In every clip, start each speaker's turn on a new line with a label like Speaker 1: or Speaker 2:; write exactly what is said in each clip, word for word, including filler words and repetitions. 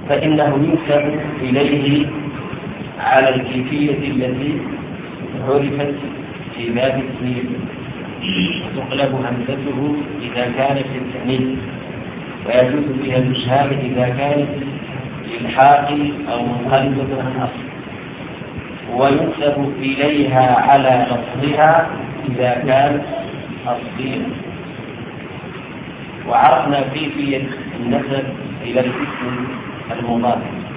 Speaker 1: فإنه ينسب إليه على الكيفية التي عرفت في باب التسمية، وتقلب همزته إذا كانت للتأنيث، ويجوز فيها الإشهار إذا كانت للحاق أو منقلبة عن أصل، وينسب إليها على لفظها إذا كانت أصلية. وعرفنا كيفية النسب إلى الاسم المضاف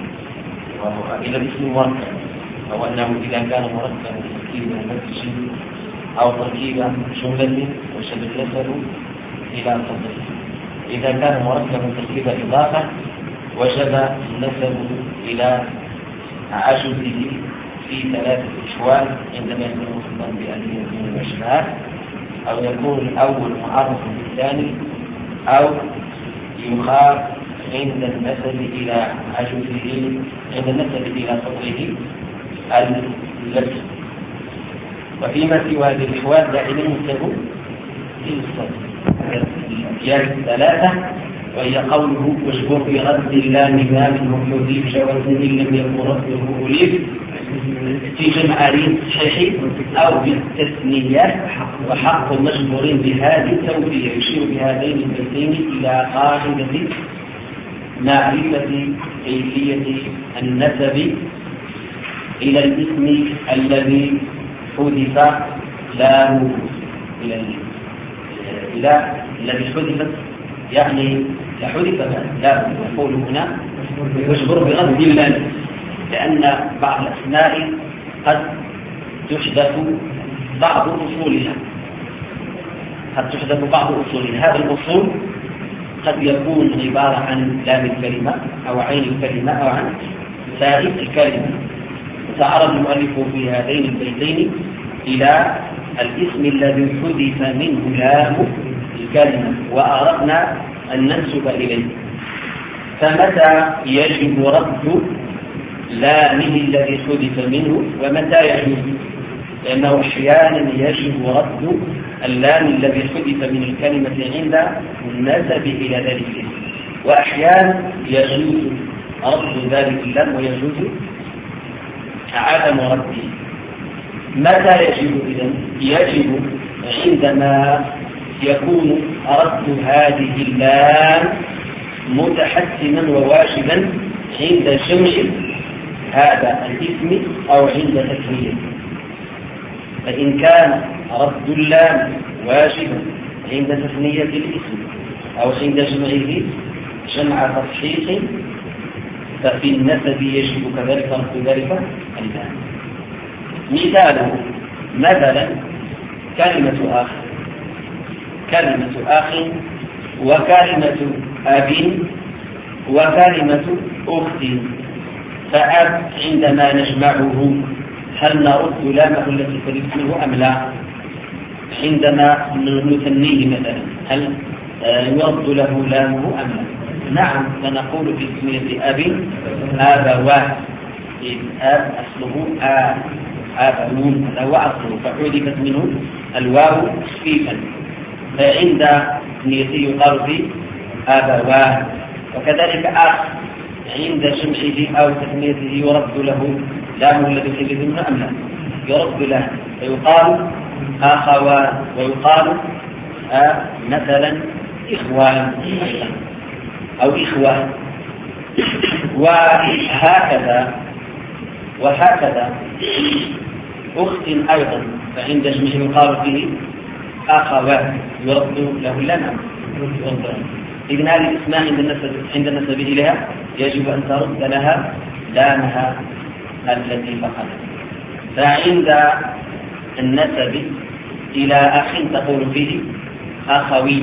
Speaker 1: وهو إلى الاسم المركب، أو أنه إذا كان مركبا تركيبا نفسي أو تركيبا جملة وجب النسب إلى صدره. إذا كان مركبا تركيبا إضافة وجب النسب إلى عجزه في ثلاثة أحوال: عندما يكون مصدرا بألفية وإشباه، أو يكون الأول معرف بالثاني، أو يخاف عند النسب إلى عجزه عند النسب إلى صدره اللبس. وفيما سوى هذه الأحوال دائما ينسب في الصدر الأبيات الثلاثة، وهي قوله: واجبر برد اللام ما منه يضيف جواز إن لم يكن رده أليف في جمع ريم صحيح أو بالتثنية، وحق مجبور بهذه التوفية. يشير بهذين البيتين إلى قاعدة معرفة كيفية النسب إلى الاسم الذي حذف لامه، إلى إلى الذي حذفت، يعني لحذف لا نقول هنا يجبر برد اللام، لأن بعض الأسماء قد تحدث بعض أصولها قد تحدث بعض أصولها هذا الأصول قد يكون عبارة عن لام الكلمة أو عين الكلمة أو عن سائر الكلمة. تعرض المؤلف في هذين البيتين إلى الاسم الذي حذف منه لام الكلمة، وأردنا أن ننسب إليه. فمتى يجب رد لامه الذي حذف منه ومتى يجوز؟ لأنه أحيانا يجب رد اللام الذي حذف من الكلمة عند النسب إلى ذلك الاسم، وأحيانا يجوز رد ذلك اللام ويجوز عدم رده. متى يجب إذن؟ يجب عندما يكون رد هذه اللام متحتما وواجبا عند جمع هذا الاسم أو عند تكميله. فإن كان رد اللام واجبا عند تثنية الاسم أو عند جمعه جمع تصحيح، ففي النسب يجب كذلك رد ذلك اللام. مثاله مثلا كلمة أخ كلمة أخ وكلمة أب وكلمة أخت. فأب عندما نجمعه هل نرد لامه التي تريد منه أم لا؟ عندما نثنيه مثلا هل يرد له لامه أم لا؟ نعم، فنقول في تسمية أب آبوان. أب أصله آب آبون، هذا هو أصله، فحذفت منه الواو خفيفا، فعند تسميته يقال في آبوان. وكذلك أخ عند جمعه أو تسميته يرد له لامه الذي تريد منه أم لا؟ يرد له، فيقال أخوان، ويقال آه مثلا إخوان أو إخوان. وهكذا وهكذا أخت أيضا، فعند جمعه يقال فيه أخوان يرد له اللام. إذن هذه الأسماء عند النسب عند النسب إليها يجب أن ترد لها لامها التي فقدت. فعند النسب إلى أخ تقول فيه أخوي،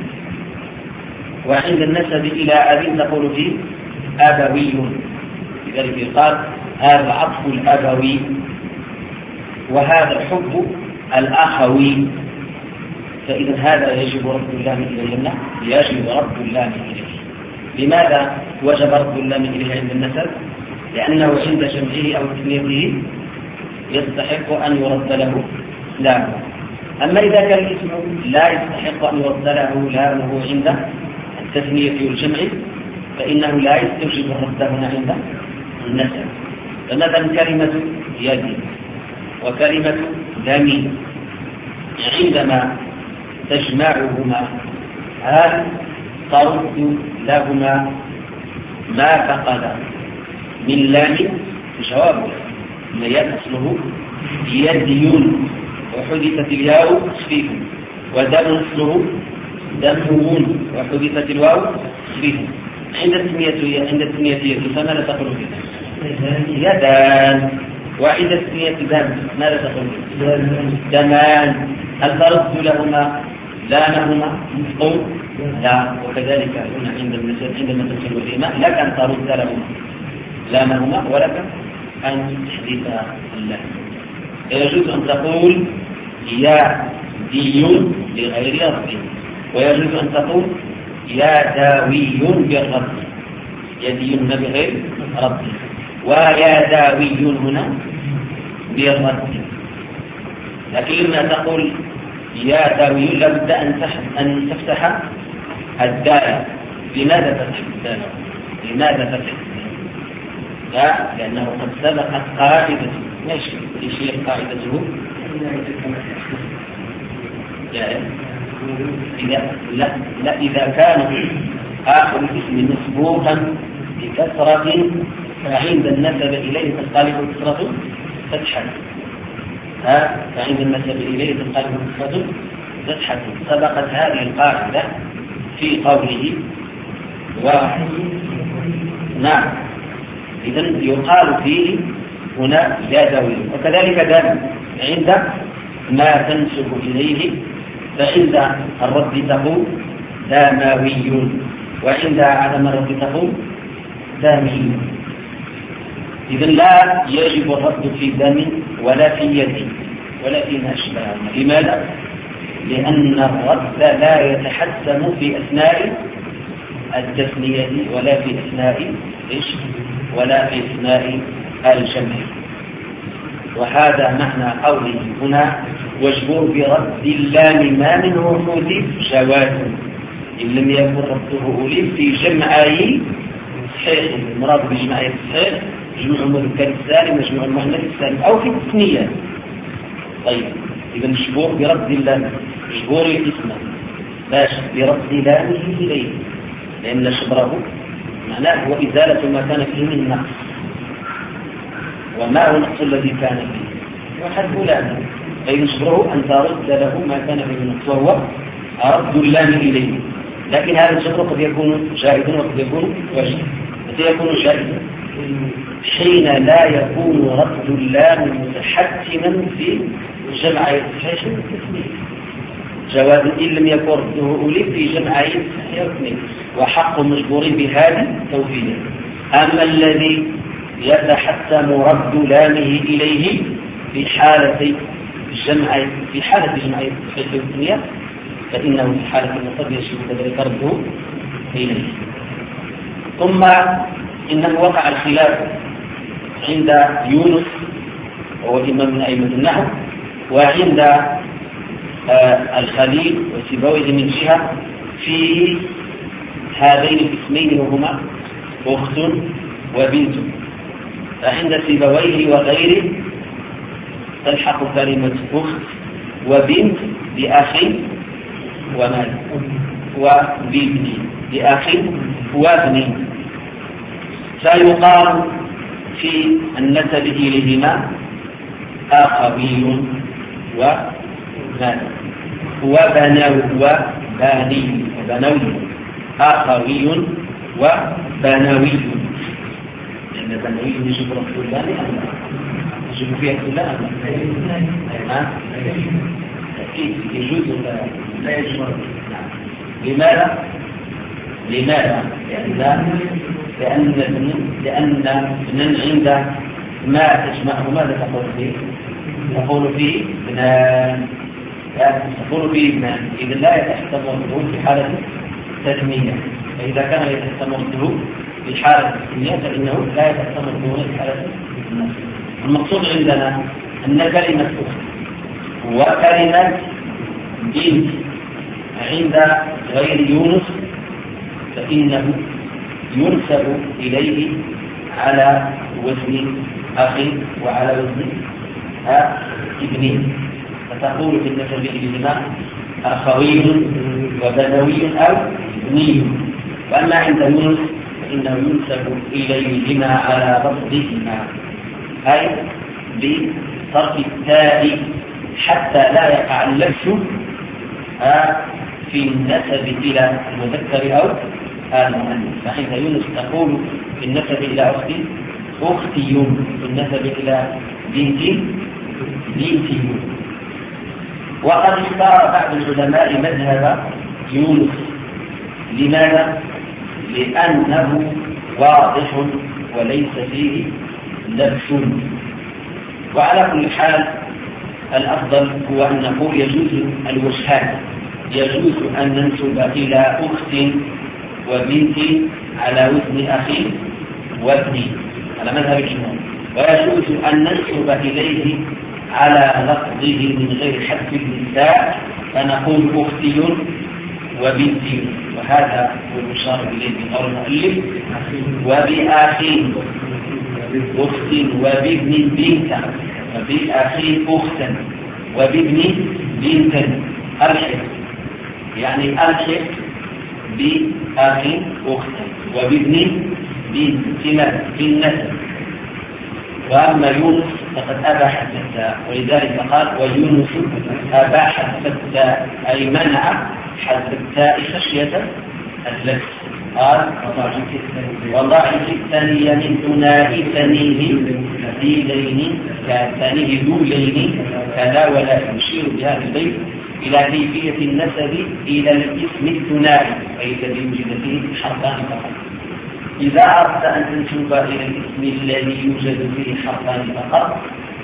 Speaker 1: وعند النسب إلى أب تقول فيه أبوي، لذلك يقال هذا عطف الأبوي، وهذا الحب الأخوي. فإذا هذا يجب رد اللام إليه، يجب رد اللام إليه. لماذا وجب رد اللام إليه عند النسب؟ لأنه عند جمعه أو تثنيته يستحق أن يرد له لامه. أما إذا كان الاسم لا يستحق أن يرد له لامه عند التثنية والجمع فإنه لا يستوجب الرد هنا عند النسب. فمثلا كلمة يد وكلمة دم عندما تجمعهما هل ترد لهما ما فقد من لام؟ جواب الياء أصله يديون وحدثت الياء تصفيف، ودم أصله دمون وحدثت الواو تصفيف. عند التسمية عند التسمية يد فماذا تقول فيها؟ يدان. وعند التسمية دم ماذا تقول؟ دمان. هل ترد لهما لامهما؟ قل لا. وكذلك هنا عند النسب عندما تدخل الإماء لك أن ترد لهما لامهما ولك أن تحدث اللام. يجوز أن تقول يا ديون لغير رد، ويجوز أن تقول يا داوي بالرد، يديون بغير رد، ويا داوي هنا بالرد. لكن لما تقول يا داوي لابد أن تفتح الدال. لماذا تفتح الدال؟ لماذا تفتح الدال؟ لا، لأنه قد سبقت قاعدته. ماشي، ايش هي قاعدته؟ إذا لا, لا إذا كان آخر الاسم مسبوقا بكسرة فعند النسب إليه تنقلب كسرة فتحة. ها فعند النسب إليه تنقلب كسرة فتحة. سبقت هذه القاعدة في قوله و نعم. إذن يقال فيه هنا يدوي. وكذلك دم عند ما تنسب إليه فعند الرد تقول داموي، وعند عدم الرد تقول دامي. إذن لا يجب الرد في دم ولا في يد ولا في ما أشبه. لماذا؟ لأن الرد لا يتحسن في أثناء التثنية ولا في أثناء إيش ولا في أثناء الجمع. وهذا معنى قوله هنا واجبر برد اللام ما من وحود جواز إن لم يكن رده ألف في جمعي صحيح. المراد بجمعي الصحيح جمع المذكر السالم وجمع المؤنث السالم أو في التثنية. طيب إذا مجبور برد اللام، مجبور الاسم باش برد لامه إليه، لأن شبره معناه هو إزالة ما كان فيه من نقص. وما هو النقص الذي كان فيه؟ وحذف لامه. أي شبره أن ترد له ما كان فيه من نقص وهو رد اللام إليه. لكن هذا الشبر قد يكون جائزا وقد يكون واجبا. متى يكون جائزا؟ حين لا يكون رد اللام متحتما في جمع الصحيح والتثنية. جواز إن لم يكن رده ألف في جمع الصحيح والتثنية، وحق مجبور بهذه توفيده. أما الذي يتحتم رد لامه إليه في حالة الجمع في حالة جمع الصحيح والتثنية فإنه في حالة النصب يجب كذلك رده إليه. ثم إنه وقع الخلاف عند يونس وهو إمام من أئمة النحو وعند آه الخليل وسيبويه من جهة في هذين الاسمين وهما أخت وبنت. فعند سيبويه وغيره تلحق كلمة أخت وبنت بأخ ومال وبابن بأخ وابن. فيقال في النسب إليهما أخوي ومال وبنو وباني وبنوي أخوي وبنوي. لأن بنوي يجب رفض الله أم لا؟ يجب فيها كل لا أم لا؟ أكيد يجوز لا يجب. لماذا؟ لماذا؟ لأن لأن لأن من عند ما تجمعه ماذا تقول فيه؟ تقول فيه ابنان. تقول فيه ابنان. إذا لا يتحتم الظهور في حالة تثنية. فإذا كان يتحتم الظهور في حالة تثنية فإنه لا يتحتم الظهور في حالة تثنية. المقصود عندنا أن كلمة أخت وكلمة بنت عند غير يونس فإنه ينسب إليه على وزن أخ وعلى وزن ابن، فتقول في النسب إليهما أخوي وبدوي أو ابني. وأما عند يونس فإنه ينسب إليهما على لفظهما، أي بصرف التاء حتى لا يقع اللبس في النسب إلى المذكر أو المؤنث. فعند يونس تقول في النسب إلى أختي أختي، في النسب إلى بنتي بنتي. وقد اختار بعض العلماء مذهب يونس. لماذا؟ لأنه واضح وليس فيه لبس. وعلى كل حال الأفضل هو أن نقول يجوز الوجهان، يجوز أن ننسب إلى أخت وبنت على وزن أخي وابني على مذهب الجمهور، ويجوز أن ننسب إليه على لفظه من غير حذف النساء فنقول أختي وبنتي، وهذا هو المشار إليه من قول المؤلف وبأخي أخت وبابن بنتا، وبأخي أختا وبابن بنتا. ألحق يعني ألحق بأخي أختا وبابن بنت في النسب. وأما يونس فقد أباح الفتاة، ولذلك قال ويونس أباح الفتاة أي منع حذف التاء خشية اللبس. قال وضعف الثانية من ثنائي ثنيه ذيلين كثانيه ذولين كلا ولا. يشير بهذا البيت إلى كيفية النسب إلى الاسم الثنائي أي الذي يوجد فيه حرفان فقط. إذا أردت أن تنسب إلى الاسم الذي يوجد فيه حرفان فقط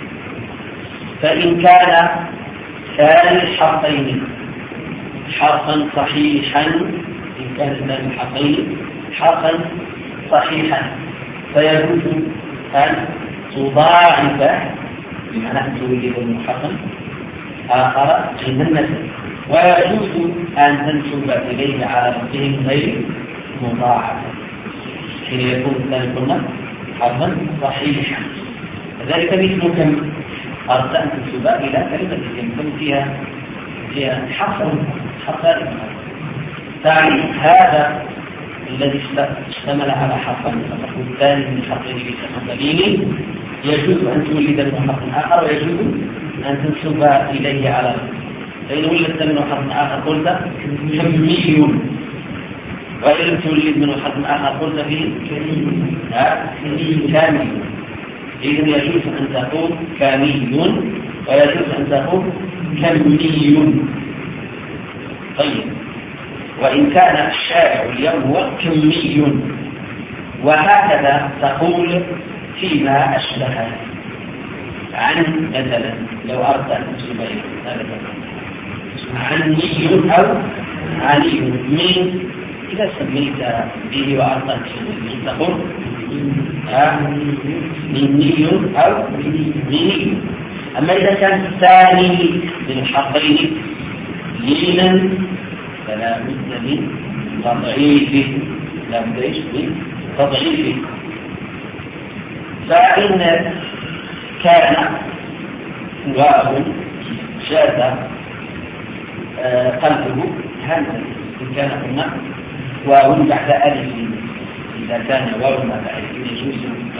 Speaker 1: فإن كان ثاني الحرفين حرفا صحيحا، إن كان ثاني الحرفين حرفا صحيحا فيجوز أن تضاعف بمعنى أن تولد المحرفا آخر عند النسب، ويجوز أن تنسب إليه على لفظه غير مضاعف حين يكون الثاني قلنا حرفا صحيحا. ذلك مثل كم أردت أن تنسب إلى كلمة يكون فيها فيها حرف حرفان. ثاني هذا الذي اشتمل على حرفين فقط الثاني من حرفين بسبب يجوز أن تولد منه حرف آخر ويجوز أن تنسب إليه على فإن ولدت منه حرف آخر قلت كمي، وإن لم تولد منه حرف آخر قلت فيه كامل. إذن يجوز أن تقول كامي ويجوز أن تقول كمي. طيب، وإن كان الشارع اليوم هو كمي، وهكذا تقول فيما أشبه عن مثلا لو أردت أن تنسب عني أو علي من، إذا سميت به وأردت أن تنسب تقول مني أو مني. أما إذا كان ثاني من الحرفين لينا فلا بد من تضعيفه، لا بد من تضعيفه. فإن كان واو شاذ قلبه همزة، إن كان هنا واو بعد ألف، إذا كان واو بعد ألف يجوز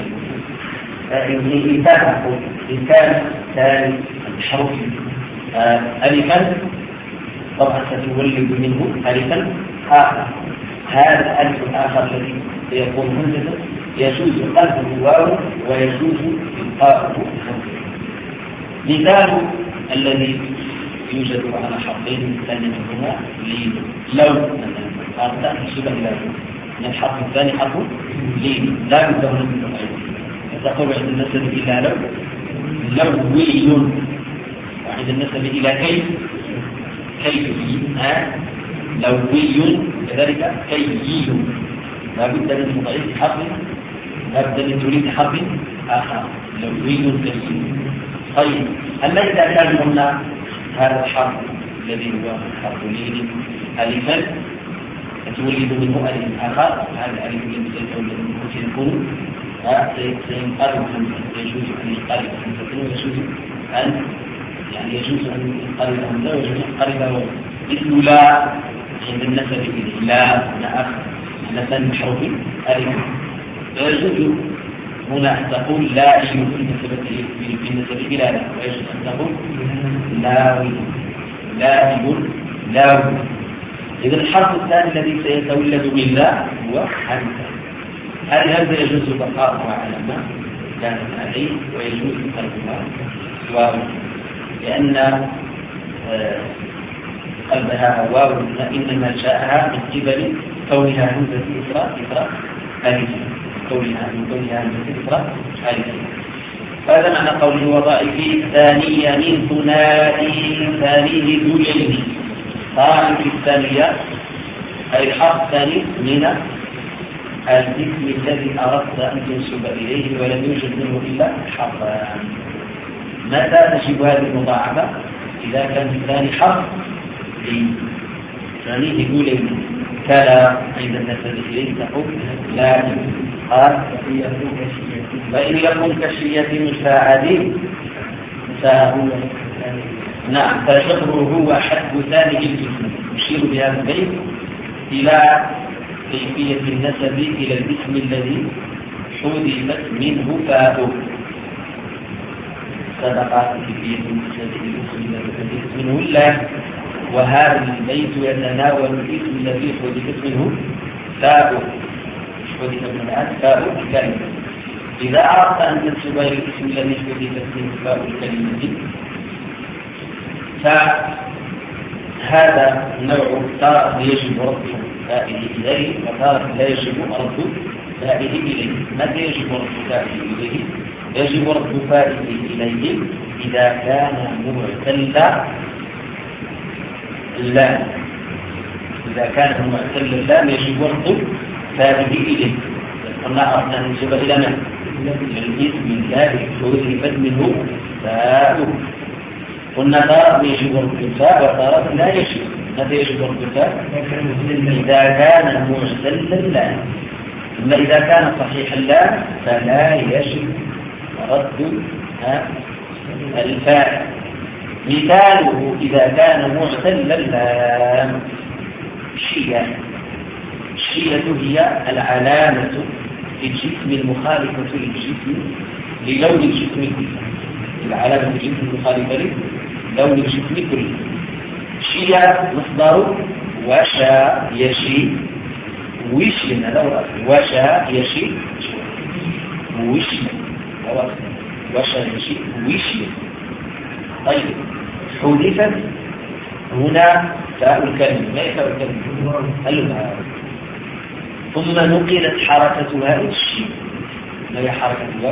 Speaker 1: إن كان إن كان ثاني الحرف ألفا طبعا ستولد منه ألفا آخر. هذا الألف الآخر الذي سيكون همزة يجوز قلبه واو ويجوز إلقاؤه همزة. مثال الذي يوجد على حرفين ثاني منهما لين، لو مثلا أردت أن تنسب إلى من الحرف الثاني حرف لين لا بد من التضعيف، فتقول عند النسب إلى لو لوي، وعند النسب إلى كيف كيف لوي، كذلك كيي. لا بد من تضعيف حرف، لا بد من توليد حرف آخر لوي كيي. طيب، أما إذا كان هنا هذا الحرف الذي هو حرف لين ألفا تولد منه ألف آخر، هذا الألف الذي سيكون سينقلب يجوز أن ينقلب خمسة ويجوز أن يعني يجوز أن ينقلب همزة ويجوز أن ينقلب مثل لا عند النسب إليه لا لا أخ مثلا بحرف ألف. فيجوز هنا أن تقول لا يمكن بالنسبة إلى لا، ويجوز أن تقول لا لا يقول لا. إذا الحرف الثاني الذي سيتولد من لا هو حمزة. هذه همزة يجوز بقاؤها على ما كانت عليه ويجوز قلبها واو، لأن قلبها واو إنما جاءها من قبل كونها همزة إسراء إسراء ألف، كونها من كونها همزة إسراء ألف. هذا معنى قوله وظائف ثانية من ثنائي ثانيه دولين. طائف الثانية أي الحرف الثاني من الاسم الذي أردت أن تنسب إليه ولم يوجد منه إلا حرفان. متى تجب هذه المضاعفة؟ إذا كان الثاني حرف ثانيه دولين كلا عند النسب إليه تقول لا. قال فإن يكن كشية مساعدين نعم فشطره هو حد ثاني الاسم. يشير بهذا البيت إلى كيفية النسب إلى الاسم الذي حذفت منه فاء. سبق كيفية النسب إلى الاسم الذي حذفت منه لا، وهذا البيت يتناول الاسم الذي حذفت منه فاء. حذف من فاء الكلمة. إذا أردت أن تنسب إلى الاسم الذي حذفت منه فاء الكلمة فهذا النوع تارة يجب رد فائده إليه وتارة لا يجب رد فائده إليه. متى يجب رد فائده إليه؟ يجب رد فائده إليه إذا كان معتلا اللام. إذا كان معتلا اللام يجب رد فائده إليه. قلنا أردنا أن ننسب إلى من؟ الاسم الذي حذفت منه فاء. قلنا تارة يجب رد الفاء وتارة لا يجب. متى يجب رد الفاء؟ إذا كان معتلا اللام. أما إذا كان صحيح اللام فلا يجب رد الفاء. مثاله إذا كان معتلا اللام شيئا. الشيئة هي العلامة في الجسم المخالفة للجسم للون الجسم كله. العلامة في الجسم المخالفة للون الجسم كله. شيئة مصدر وشا يشي وشي هذا وشا يشي وشي وشا يشي وشي. طيب حذفت هنا فاء الكلمة. ما هي فاء الكلمة؟ اللغة. ثم نقلت حركتها إلى الشين. ما هي حركة الواو؟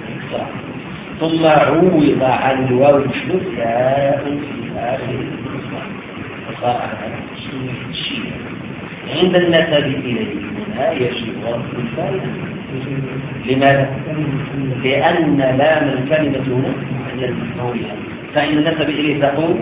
Speaker 1: ثم عوض عن الواو المحذوف فاء في آخر المصدر فصار على الشين. عند النسب إليه منها يجب رد الفاء. لماذا؟ لأن لام الكلمة هنا هي المفعولة. فإن النسب إليه تقول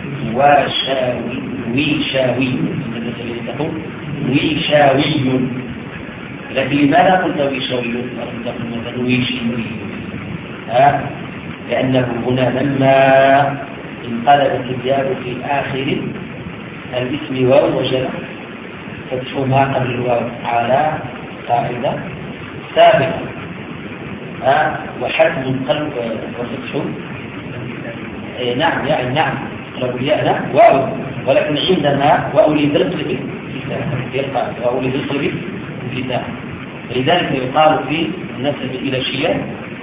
Speaker 1: وشاوي ويشاوي. النسب إليه تقول ويشاوي. لكن لماذا قلت ويشاوي؟ قلت ويشاوي ها؟ لأنه هنا لما انقلبت الياء في آخر الاسم واو وجد فتح ما قبل الواو على قاعدة ثابتة ها؟ وحتم القلب وفتح إيه نعم يعني نعم قلب الياء نعم واو، ولكن عندما واو للقلب يلقى واو للقلب في ذا. لذلك يقال في النسب إلى شيء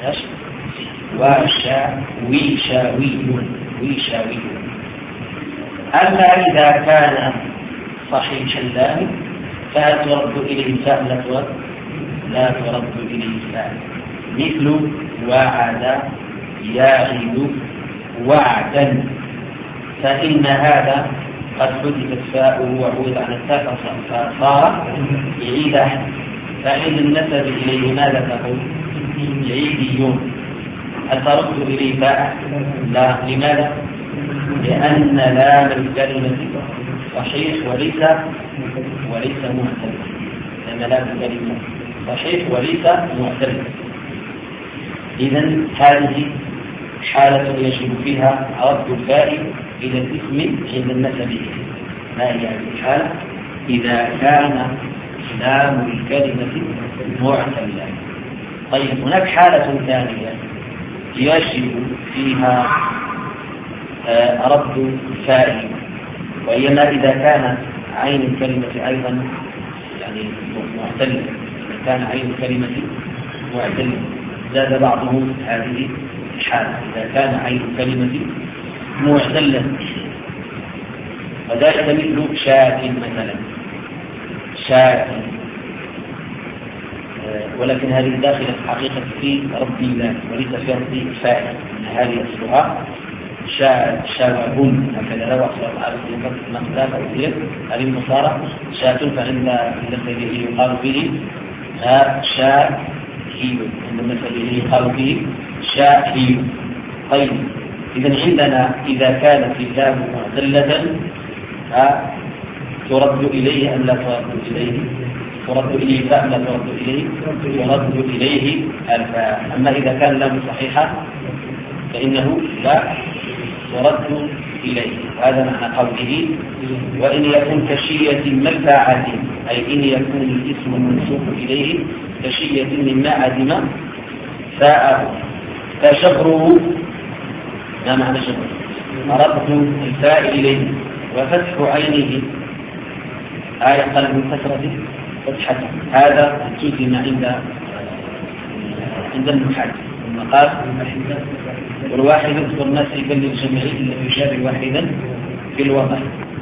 Speaker 1: وشاوي شاوي ويشاوي. أما إذا كان صحيح اللام فلا ترد إليه فاء لا ترد لا ترد إليه فاء. مثل وعد يعد وعدا. فإن هذا قد حذفت فاؤه وعوض عن التاء فصار عيدا. فإن النسب إليه ماذا تقول؟ عيديون. أترد إليه فاء؟ لا. لماذا؟ لأن لام الكلمة صحيح وليس وليس معتل، لأن لا كلمة صحيح وليس معتل. إذن هذه حالة يجب فيها رد الفاء إلى الاسم عند النسب. ما هي هذه الحالة؟ إذا كان لام الكلمة معتلا. طيب، هناك حالة ثانية يجب فيها رد الفاء، وهي ما إذا كان عين الكلمة أيضا يعني معتلة. إذا كان عين الكلمة معتلة زاد بعضهم هذه الحالة، إذا كان عين الكلمة معتلة، وذلك مثل شاة مثلا، شاة، ولكن هذه داخلة في حقيقة في رد الله وليس في رد الفاعل. هذه أصلها شاء شاوب، هكذا لو أصل على المقدار أو غير هذه المصارع شاة، فعند الذي يقال فيه شاء هي، عند الذي يقال فيه شاء هي. طيب، إذا عندنا إذا كانت اللام معتلة ترد إليه أم لا ترد إليه؟ ترد إليه فاء لا ترد إليه؟ ترد إليه الفاء. أما إذا كان لام صحيحة فإنه لا ترد إليه. هذا معنى قوله وإن يكن كشية منفعة، أي إن يكون الاسم المنسوب إليه كشية مما عدم فاءه، فشبره، ما معنى شبره؟ رد الفاء إليه وفتح عينه، آية قلب الفترة فتحة. هذا الجزء عند عند المحاد المقال والواحد يذكر الناس يبني الجميع إلا يشابه واحدا في الوضع.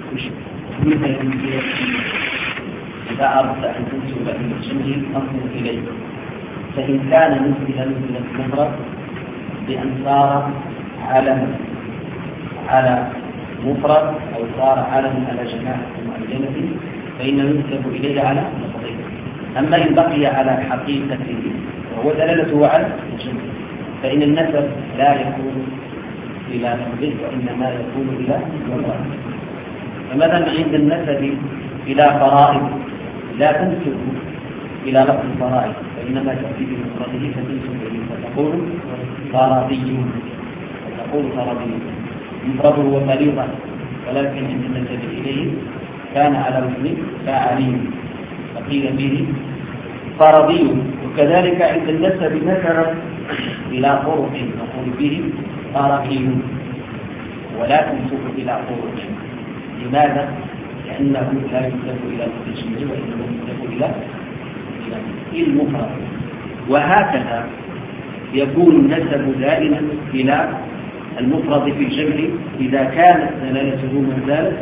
Speaker 1: إذا أردت أن تنسب إلى الجميع أنظر إليه، فإن كان مثل مثل المفرد بأن صار علما على مفرد أو صار علما على جماعة معينة فإنه ينسب إليه على مفرد. أما إن بقي على حقيقته وهو دلالته على الجمع فإن النسب لا يكون إلى مفرد وإنما يكون إلى مفرد. فمثلا عند النسب إلى فرائض لا تنسب إلى لفظ الفرائض، وإنما تأتي بمفرده فتنسب إليه فتقول فرضي، فتقول فرضي. مفرده هو فريضة، ولكن عند النسب إليه كان على وزن فاعلي فقيل به فرضي. وكذلك عند النسب مثلا إلى قرب نقول به فرقي، ولا تنسب إلى قرب. لماذا؟ لأنه لا ينسب إلى التجميع وإنما ينسب إلى المفرد. وهكذا يكون النسب دائما إلى المفرد في الجمع إذا كانت دلالته ما زالت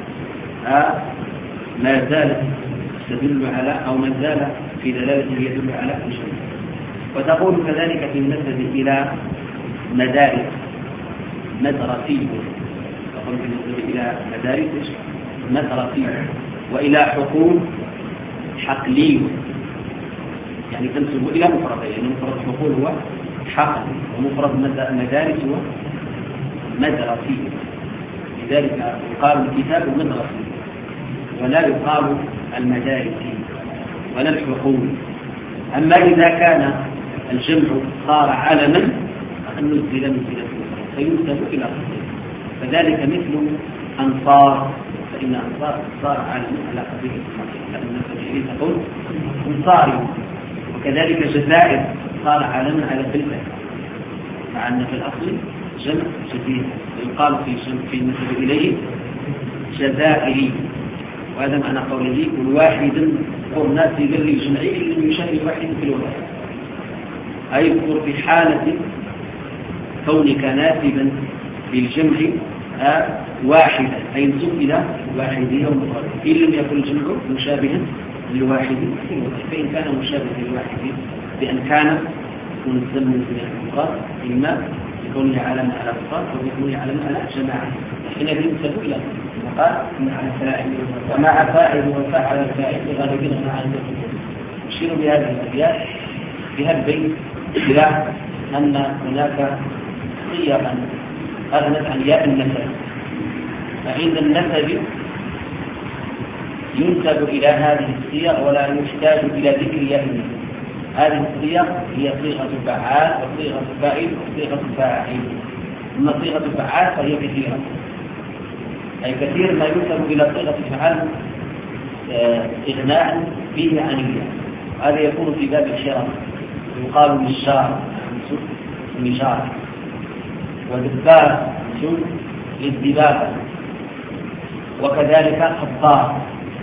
Speaker 1: ما زالت تدل على أو ما زال في دلالته يدل على الجمع. وتقول كذلك في النسب إلى مدارس مدرسي، تقول في النسب إلى مدارس مدرسي، وإلى حقول حقلي، يعني تنسب إلى مفرد، يعني مفرد حقول هو حقل ومفرد مدارس هو مدرسي. لذلك يقال الكتاب مدرسي ولا يقال المدارسي ولا الحقول. أما إذا كان الجمع صار علما فنزل منزلة فينسب إلى قبله، فذلك مثل أنصار، فإن أنصار صار علما على قبله النسب تقول أنصاري. وكذلك جزائر صار علما على بلده، مع أن في الأصل جمع جزيرة، ويقال في في النسب إليه جزائري. وهذا معنى قوله كل واحد قرنات ذري جمعي لم يشابه واحد في الوضع، أي يذكر في حالة كونك ناسبا للجمع واحدا، أي ينسب إلى واحد أو مفرد. إن لم يكن الجمع مشابها للواحد في الوضع، فإن كان مشابها للواحد بأن كان منزل من المفرد إما يكون علامة على مفرد أو يكون علامة على جماعة، حينئذ ينسب إلى قال ومع فاعل وفاعل الفاعل غالبا مع المفرد. يشير بهذه الأبيات بهذا البيت إلى أن هناك صيغا أغنت عن ياء النسب. فعند النسب ينسب إلى هذه الصيغ ولا يحتاج إلى ذكر يهم. هذه الصيغ هي صيغة فعال وصيغة فاعل وصيغة فاعل. أما صيغة فعال فهي كثيرة، أي كثير ما ينسب إلى صيغة فعال إغناء فيه عن الياء. هذا يكون في باب الشرف، يقال مشار مشار، ودبار للدبابة، وكذلك خطار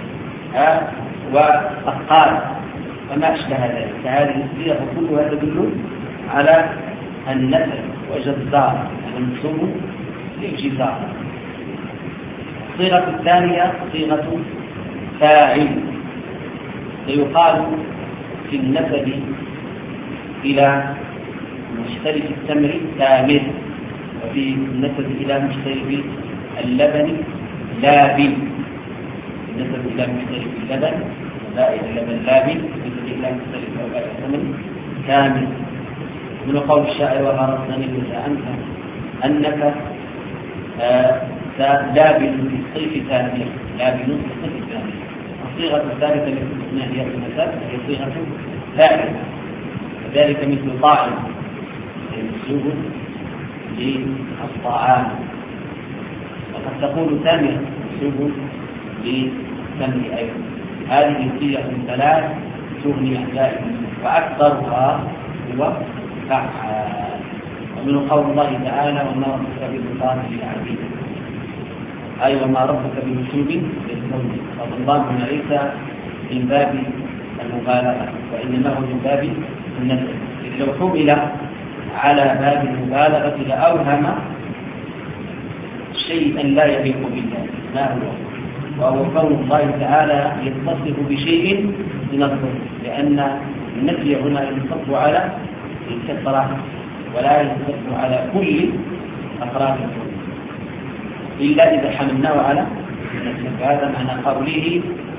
Speaker 1: وأقال وما أشبه ذلك. فهذه الصيغ كلها تدل على النسب وجزار المنسوب للجزار. الصيغة الثانية صيغة فاعل، فيقال في النسب إلى مشترك التمر تامر، وفي النسب إلى مشترك اللبن لابن، النسب إلى مشترك اللبن لا إلى اللبن لابن، النسب إلى مشترك أوباء الثمن كامل. من قول الشاعر وغرضني أنت أنك آه لابن في الصيف ثانية، لابن في الصيف ثانية. الصيغة الثالثة للاستثناء هي النسب هي صيغة فاعل، وذلك مثل طاعم منسوب للطعام، وقد تكون ثانية منسوب للثمن أيضا. هذه صيغ ثلاث تغني عن ذلك، وأكثرها هو فعال. ومن قول الله تعالى وما ربك بالظلام للعبيد، أي وما ربك بنسوب للظلم. فالظلام هنا ليس من باب المبالغة وإنما هو من باب النسب. لو حمل على باب المبالغة لأوهم شيئا لا يليق بالله ما هو، وهو قول الله تعالى يتصف بشيء من الظلم، لأن النفي هنا ينصب على الكثرة ولا ينصب على كل أفراد الظلم إلا إذا حملناه على النفي. هذا معنى قوله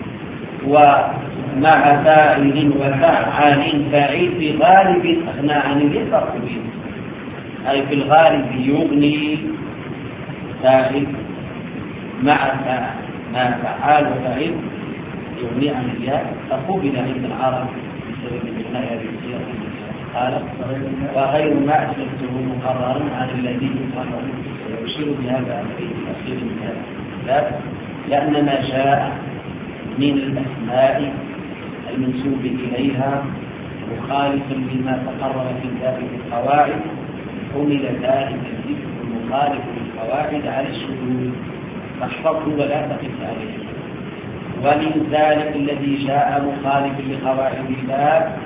Speaker 1: ومع فاعل وفعال فاعل في غالب أغنى عن الفرق به، أي في الغالب يغني فاعل مع ما فعال وفاعل يغني عن الياء. فقبل عند العرب بسبب الإغناء هذه الصيغة. قال وغير ما أسلفته مقرر عن الذي يقرر، ويشير بهذا الأخير من هذا لأن ما جاء من الأسماء المنسوب إليها مخالفا لما تقرر في ذلك القواعد، حمل ذلك الذكر المخالف للقواعد على الشذوذ، فاحفظه ولا تقف عليه. ومن ذلك الذي جاء مخالف لقواعد الباب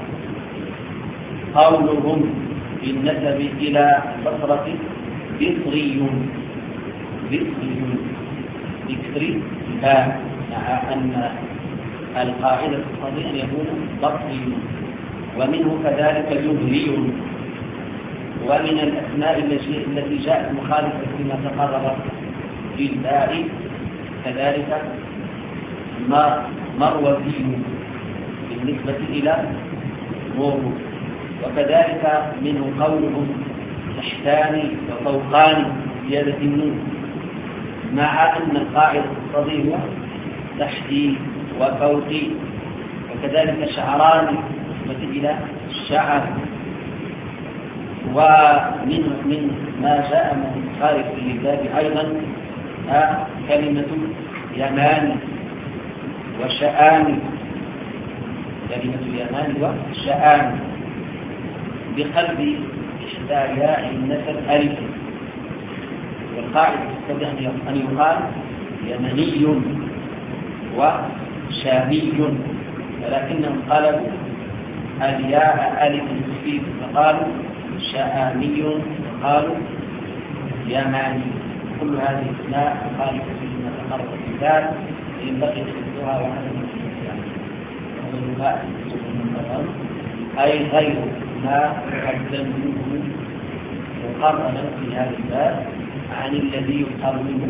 Speaker 1: قولهم بالنسب إلى البصرة بصري، بصري بكسر الباء، مع أن القاعدة الصحيحة أن يكون بصري. ومنه كذلك جهري. ومن الأسماء التي جاءت مخالفة فيما تقرر في الباء كذلك مروزي بالنسبة إلى مورو. وكذلك منه قولهم تحتان وفوقان زيادة النون، مع أن القاعدة الصحيحة تحتي وفوقي. وكذلك شعران بالنسبة إلى الشعر. ومن من ما جاء من خارج الباب أيضا كلمة يمان وشآن، كلمة يمان وشآن بقلب إحدى ياء النسب ألف. والقاعدة تستطيع أن يقال يمني وشامي، ولكنهم قلبوا الياء ألف تفيد فقالوا شآمي وقالوا يماني. كل هذه الأسماء مخالفة لما تقرر في الباب، ينبغي حفظها وعدم الاستثناء. أي غير ما قدموه مقررا في هذا الباب عن الذي يقرره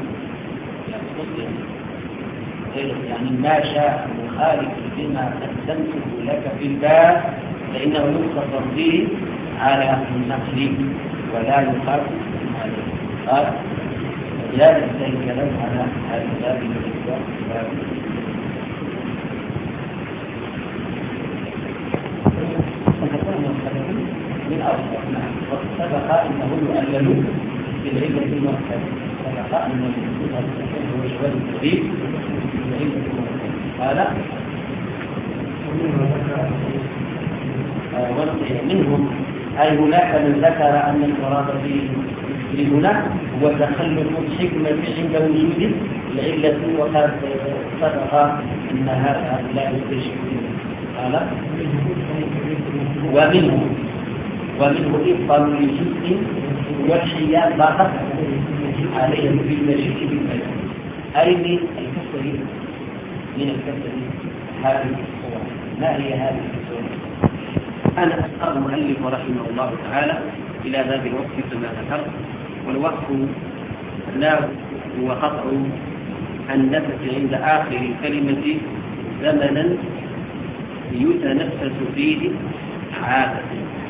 Speaker 1: يعني ما شاء مخالف لما قدمته لك في الباب، فإنه يقتصر به على النقل ولا يقال عليه. قال لا يستهل كلام على هذا الباب. أنه يؤلل بالعلة المركزة فبقى أن المسؤول هو جواز التغيير بالعلة المركزة. هذا منهم أي هناك من ذكر أن المراد به هنا هو تخلف الحكمة عند وجود العلة وقد سبق أن هذا لا يستجيب هذا ومنه ومنه إبطال لجزء والحياد ضغط عليه بالمجيء بالبيان أي من الكسر من الكسر هذه الصور. ما هي هذه الصور؟ أنا أسأل المؤلف رحمه الله تعالى إلى باب الوقف كما ذكرت، والوقف لا هو قطع النفس عند آخر الكلمة زمنا يتنفس فيه عادة.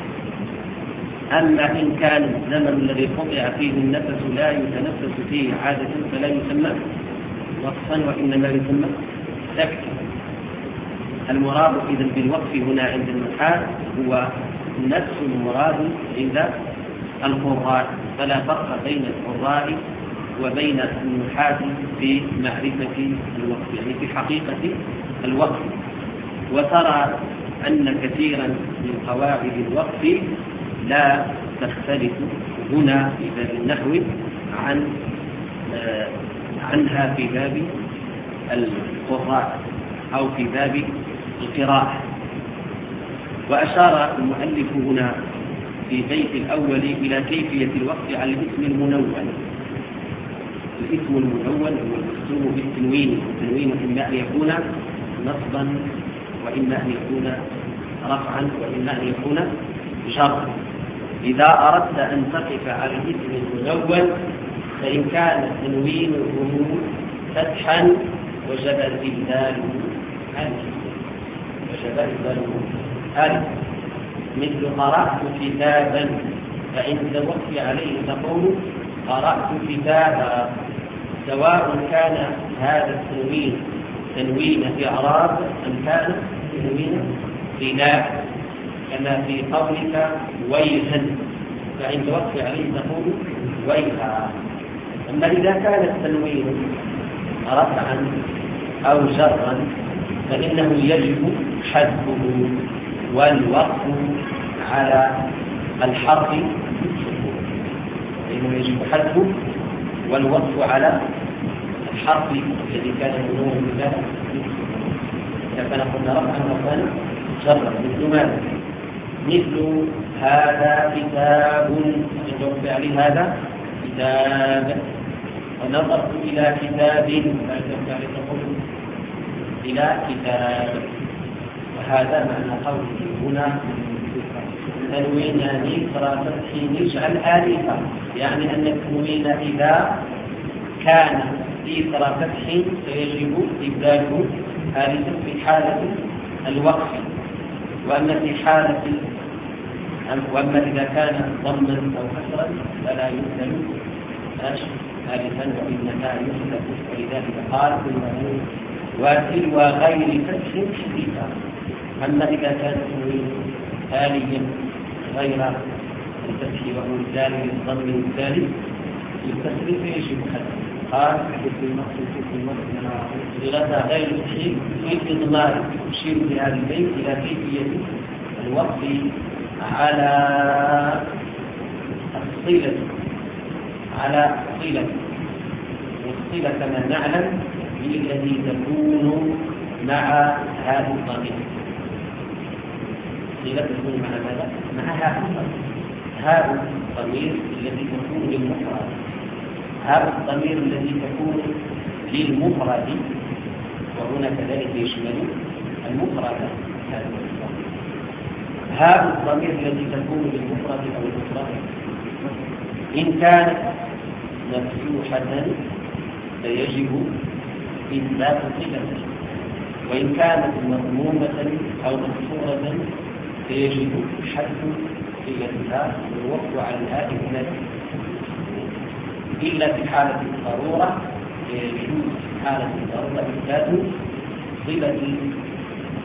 Speaker 1: أما إن كان الزمن الذي قطع فيه النفس لا يتنفس فيه عادة فلا يسمى وقفا وإنما يسمى سكتا. المراد إذن بالوقف هنا عند النحاة هو نفس المراد عند القراء، فلا فرق بين القراء وبين النحاة في معرفة الوقف، يعني في حقيقة الوقف. وترى أن كثيرا من قواعد الوقف لا تختلف هنا في باب النحو عن آه عنها في باب القراء أو في باب القراءة. وأشار المؤلف هنا في البيت الأول إلى كيفية الوقف على الاسم المنون. الاسم المنون هو المكتوب بالتنوين، التنوين إما أن يكون نصبا وإما أن يكون رفعا وإما أن يكون جرا. إذا أردت أن تقف على الاسم المنون فإن كان تنوينه فتحا وجب إبداله ألف، وجب إبداله ألف، مثل قرأت كتابا، فعند الوقف عليه تقول قرأت كتابا، سواء كان هذا التنوين تنوين إعراب أم كان تنوين خلاف، كما في قولك ويها، فعند الوقف عليه تقول ويها. أما إذا كان التنوين رفعا أو جرا فإنه يجب حذفه والوقف على الحرف، فإنه يجب حذفه والوقف على الحرف الذي كان منونا بذلك، إذا كان قلنا رفعا أو كان جرا. مثل ماذا؟ مثل هذا كتاب، عند عليه هذا كتاب، ونظرت إلى كتاب، تقول إلى كتاب. وهذا معنى قوله هنا تنوينان ترى فتح يجعل آلفا، يعني أن التنوين إذا كان في ترى فتح فيجب إبداله آلفا في حالة الوقف، وأما في حالة وأما إذا كان ضما أو كسرا فلا يبدل آلفا وإنما يحدث. ولذلك قال وتلو غير فتح حديثا. أما إذا كان التنوين آليا غير الفتح وهو الثاني للضم الثالث للكسر فيجب حذفه. قال صيغتها غير الفتح في إضمار. يشير بهذا البيت إلى كيفية الوقف على الصلة، على الصلة، والصلة كما نعلم هي التي تكون مع هذا الضمير. الصلة تكون مع ماذا؟ مع هذا الضمير، هذا الضمير الذي تكون للمفرد، هذا الضمير الذي تكون للمفرد، وهنا كذلك يشمل المفرد. هذا الضمير الذي تكون للمفرد أو المفرد إن كانت مفتوحة فيجب إثبات صلته، وإن كانت مضمومة أو مكسورة فيجب حذف صلتها والوقف على الآن إلا في حالة الضرورة. يجوز في حالة الضرورة إثبات صلة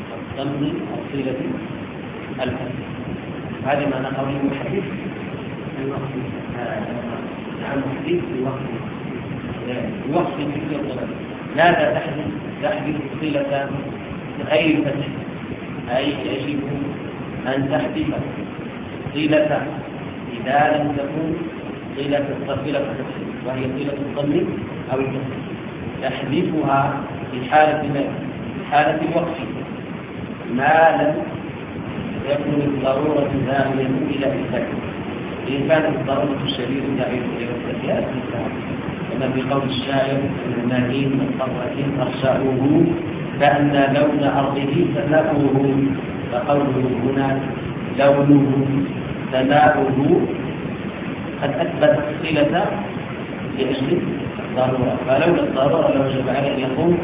Speaker 1: الضم أو صلة الحذف. هذا معنى قوله محذف نعم تحديث بوقت وقت في الطلب. ماذا تحدث؟ تحدث صلة غير فتح، أي يجب أن تحدث صلة إذا لم تكن صلة صلة فتح وهي صلة الضم أو الكسر، تحدثها في حالة في حالة الوقف ما لم يكن الضرورة ذاهبة إلى إثبات. إن كانت الضرورة الشديدة ذاهبة إلى إثبات كما في قول الشاعر الماهين من قطرة أرشاؤه كأن لون أرضه سماؤه، فقوله هنا لونه سماؤه قد أثبت الصلة لأجل الضرورة، فلولا الضرورة لوجب عليه أن يكون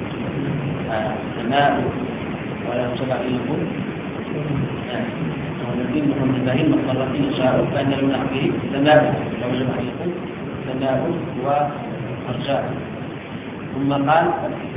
Speaker 1: سماؤه ولا وجب عليه أن يكون والذين هم الماهين من قطرة أرشاؤه كأن لون أرضه سماؤه، لوجب عليه أن يكون سماؤه وأرجاؤه. ثم قال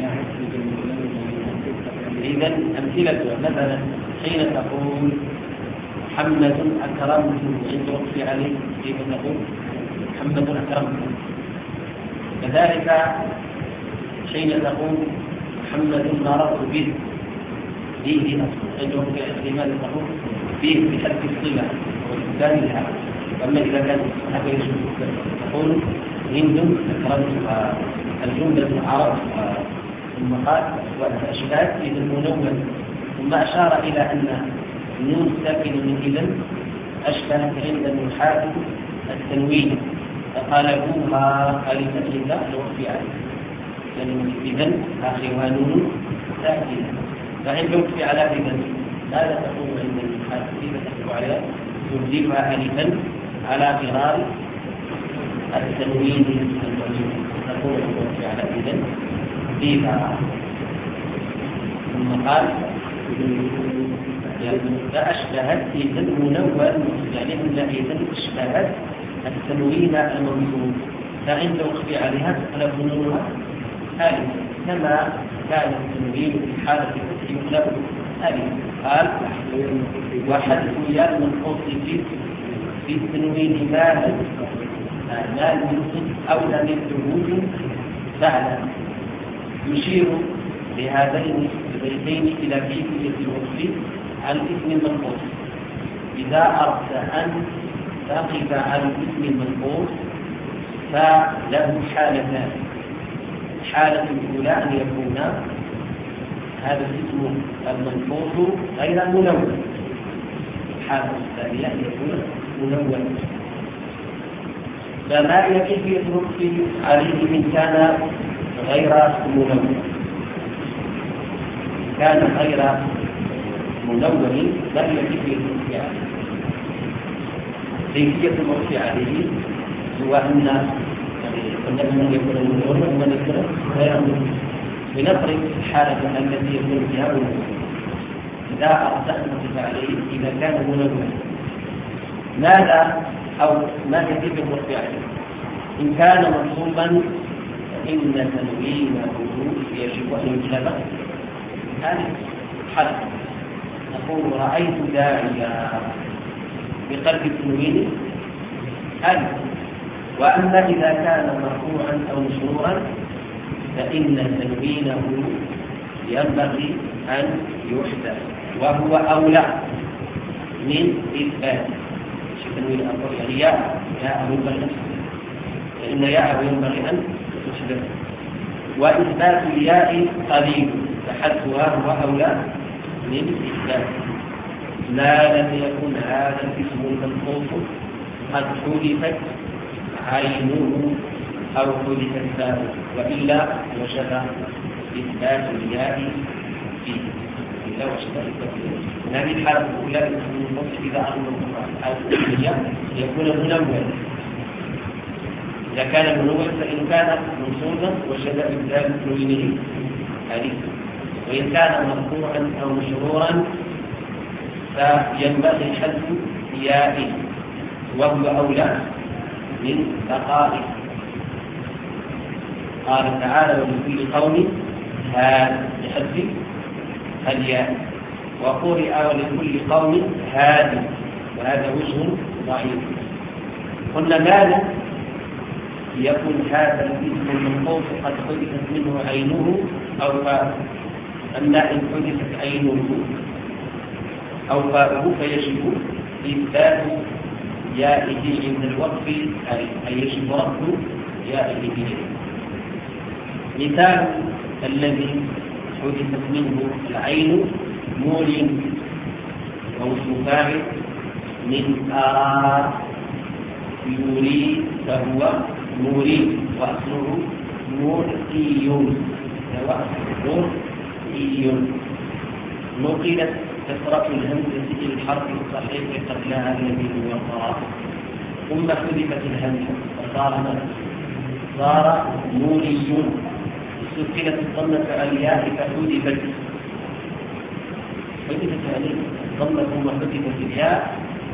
Speaker 1: إذا أمثلة مثلا حين تقول محمد أكرمته عند وقف عليه، كيف تقول محمد أكرمته؟ كذلك حين تقول محمد مررت به به عند وقف عليه، لماذا تقول به بحذف الصلة والإنسان لها؟ أما إذا كان هكذا تقول هند أكرمتها، الجملة العرب. ثم قال والأشباه إذا منون، ثم أشار إلى أن النون الساكن من إذن أشبهت عند النحاة التنوين، فقالبوها ألفا إذا الوقف عليه، يعني إذن آخرها نون ساكنة. فعند الوقف على إذن ماذا تقول عند النحاة كيف تكتب عليها؟ تبدلها ألفا على قرار التنوين الموجود، تقول الوقف على إذن فيها. ثم قال فأشبهت إذن منون، يعني أن إذن أشبهت التنوين المنصوب، فعند وقف عليها تقلب نونها ألف كما كان التنوين في حالة الفتح يقلب ألف. قال وحذف ياء المنقوص في في التنوين مال مال منصب أولى من ثبوت بعد، يشير لهذين البيتين إلى كيفية الوقف على الاسم المنقوص. إذا أردت أن تقف على الاسم المنقوص فله حالتان، الحالة الأولى أن يكون هذا الاسم المنقوص غير منون، الحالة الثانية أن يكون منون. فما هي كيفية الوقف عليه إن كان غير منون؟ كان غير منون ما هي كيفية الوقف عليه؟ كيفية الوقف عليه هو أن من يكون منون ومن يكون غير منون. لنفرض الحالة التي يكون فيها منون، إذا أردت أن نقف عليه إذا كان منون ماذا أو ما هي كيفية الوقف عليه؟ إن كان منصوبا فإن تنوينه يجب أن يجلب هذه حرف. نقول رأيت داعيا بقلب التنوين ألف. وأما إذا كان مرفوعا أو مشهورا فإن تنوينه ينبغي أن يحدث، وهو أولى من إثبات تنوين الأمر، يعني ياء ياء ينبغي فإن ياء ينبغي أن تحدث، وإثبات الياء قليل فحذفها هو أولى من إثبات ما لم يكن هذا الاسم المنقوص قد حذفت عينه أو حذفت فاءه، وإلا وجب إثبات الياء فيه، إلا وجب إثبات الياء. هذه الحالة الأولى الاسم المنقوص إذا أردنا الياء يكون منون. إذا كان منون فإن كان منصوبا وجب إبدال تنوينه هذه، وإن كان مرفوعا أو مشهورا فينبغي حذف يائه وهو أولى من بقائه. قال تعالى ولكل قوم هاد بحذف الياء، وقرئ ولكل قوم هاد، وهذا وجه ضعيف. قلنا ما يكون هذا الاسم المنقوص قد حدثت منه عينه أو فاءه. أما إن حدثت عينه أو فاءه فيجب إثبات يائه عند الوقف، أي يجب رد يائه إليه. مثال الذي حدثت منه العين مول واسم فاعل من أرى يريد فهو مريد وأصله مرئي، هو مرئي. نقلت كسرة الهمزة إلى الحرف الصحيح قبلها الذي هو الراء، ثم حذفت الهمزة فصار صار مري. سكنت الضمة على الياء فحذفت حذفت عليه الضمة ثم حذفت الياء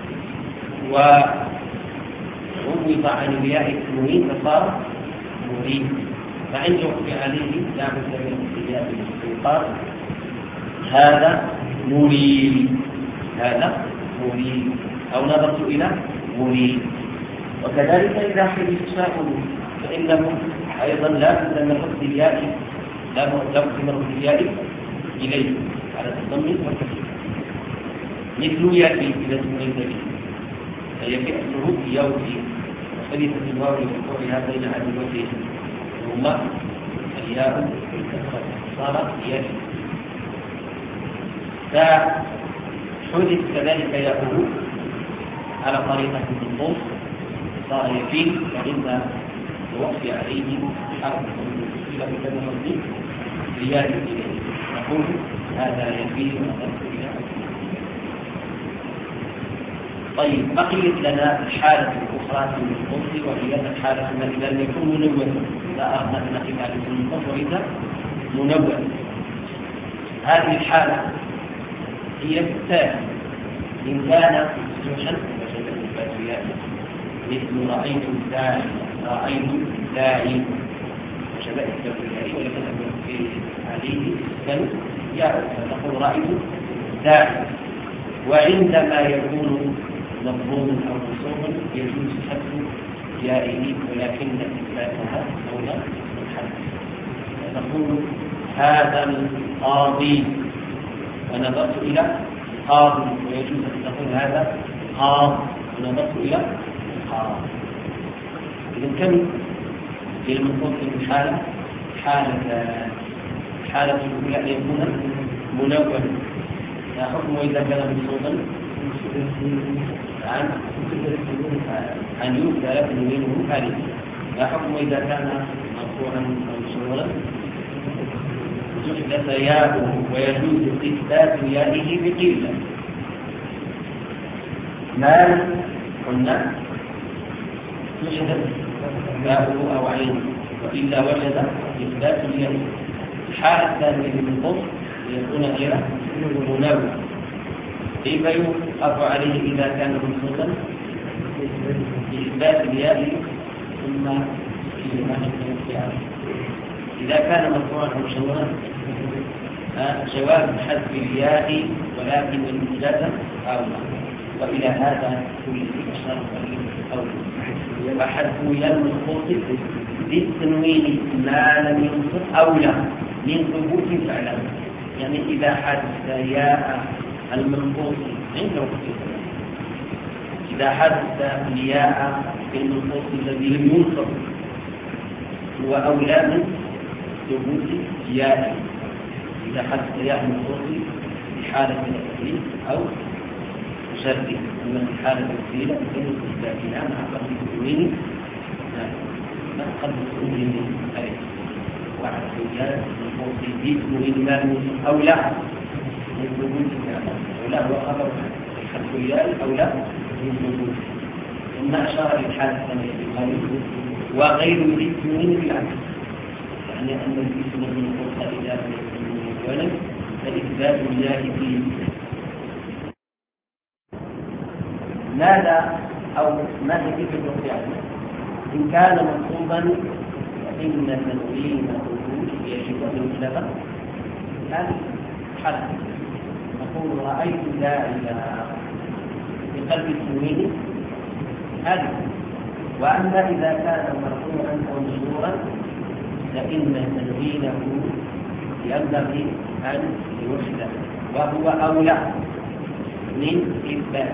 Speaker 1: وعوض عن الياء التنوين فصار مريد. فعند وقف عليه لا بد من الياء بالاستنقاذ هذا مريد، هذا مريد، أو نظرت إلى مريد. وكذلك إذا حدث شاء فإنه أيضا لا بد من رد الياء، لا بد من رد الياء إليه على الضم والكسر، مثل يأتي إلى اسم ذكي فهي فعله يوتي، وحدثت الواو لوقوعها بين عدوتين هما الياء والكسر صار يأتي. فحدث كذلك يأخذ على طريقة النصوص صار يفيد، فإن الوقف عليه حرف إلى بكلمة الرد زيادة إليه نقول هذا يفيد ونظرت إلى. طيب بقيت لنا الحالة الأخرى في النصوص وهي الحالة إذا لم يكن منوّا، لا أردنا أن نقف على النصوص وإذا منوّا. هذه الحالة هي التالي: إن كان مفتوحا وجد الفاتحة مثل رأيت الداعي، رأيت الداعي وجد الفاتحة ولكن أقول عليه كان يعرف تقول رأيت الداعي. وعندما يكون مضموما أو منصوبا يجوز حذف يائه ولكن إثباتها أولى من حذف. نقول هذا القاضي ونظرت إلى قاضي، ويجوز أن تقول هذا قاض ونظرت إلى قاض. إذن كم للمنصوب في الحالة؟ حالة حالة الأولى أن يكون منوّا، لا حكم إذا كان منصوبا عن أن يبدأ تنوينه ألف، لا حكم إذا كان مرفوعا أو مشهورا تحدث ياؤه ويجوز إثبات يائه بقلة. ما قلنا تحدث ياؤه أو عينه وإلا وجد إثبات يائه. الحالة الثانية للنصوص يكون غير منوع، كيف يوقف عليه إذا كان منصوبا؟ بإثبات الياء ثم إذا كان مرفوعا أو مشهورا جواز حذف الياء ولكن الإجازة أولى. وإلى هذا كله أشار أولى، وحذف ياء المنصوص بالتنوين ما لم ينصب أولى من ثبوت فعلا. يعني إذا حدث ياء المنقوص عند وقته، إذا حدث الياء في المنقوص الذي لم ينصب هو أولى من ثبوت ياء. إذا حدث ياء المنقوص في حالة التأكيد أو شرطه، أما في حالة التأكيد فإن إثباتها مع قبل التنوين ما قبل التنوين ألف وحدث ياء المنقوص باسم ما أولى من ثبوت فعلا، أولى هو خبر حذف الياء أولى من ثبوت. ثم أشار للحالة الثانية وغير ذي التنوين بالعكس، يعني أن الاسم المنقوص إذا لم يكن منوّنا فإثبات الياء فيه. ماذا أو ما هي كيف الوقت؟ إن كان منصوبا فإن تنوينه يجب أن يطلق هذه حالة. نقول رأيت داعيا بقلب التنوين هذه
Speaker 2: وأما إذا كان مرفوعا أو مجرورا فإن تنوينه ينبغي أن يوحد، وهو أولى من إثبات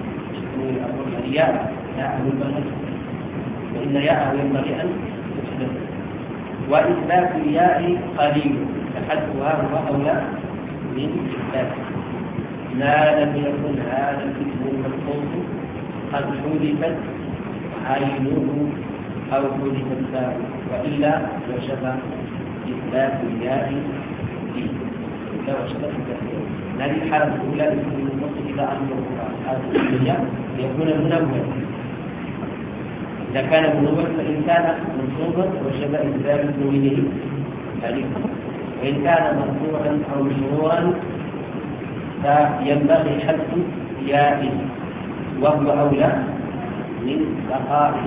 Speaker 2: الياء ياء البلد، فإن ياء ينبغي أن يوحد، وإثبات الياء قليل فحذفها هو أولى من إثبات ما لم يكن هذا الاسم المنصوص قد حذفت عينه أو حذفت باء، وإلا وجب إثبات الياء فيه، إلا وجب إثبات. هذه الحالة الأولى الاسم المنصوص إذا أمره الحالة الثانية يكون منوّا، إذا كان منوّا فإن كان منصوبا وجب إثبات تنوينه عليه، وإن كان مرفوعا أو مجرورا فينبغي حذف يائه وهو أولى من بقائه.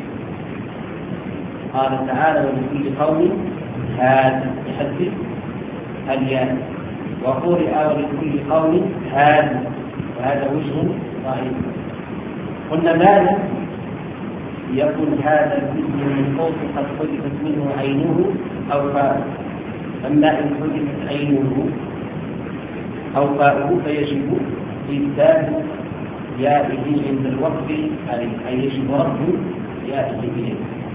Speaker 2: قال تعالى ولكل قوم هاد بحذف الياء، وقرئ ولكل قوم هاد، وهذا وجه ضعيف. قلنا ماذا يكون هذا الاسم المنصوص قد حذفت منه عينه أو فاء، أما إن حذفت عينه أو فاؤه فيجب إثبات يائه عند الوقف عليه، أي يجب رفض يائه إليه.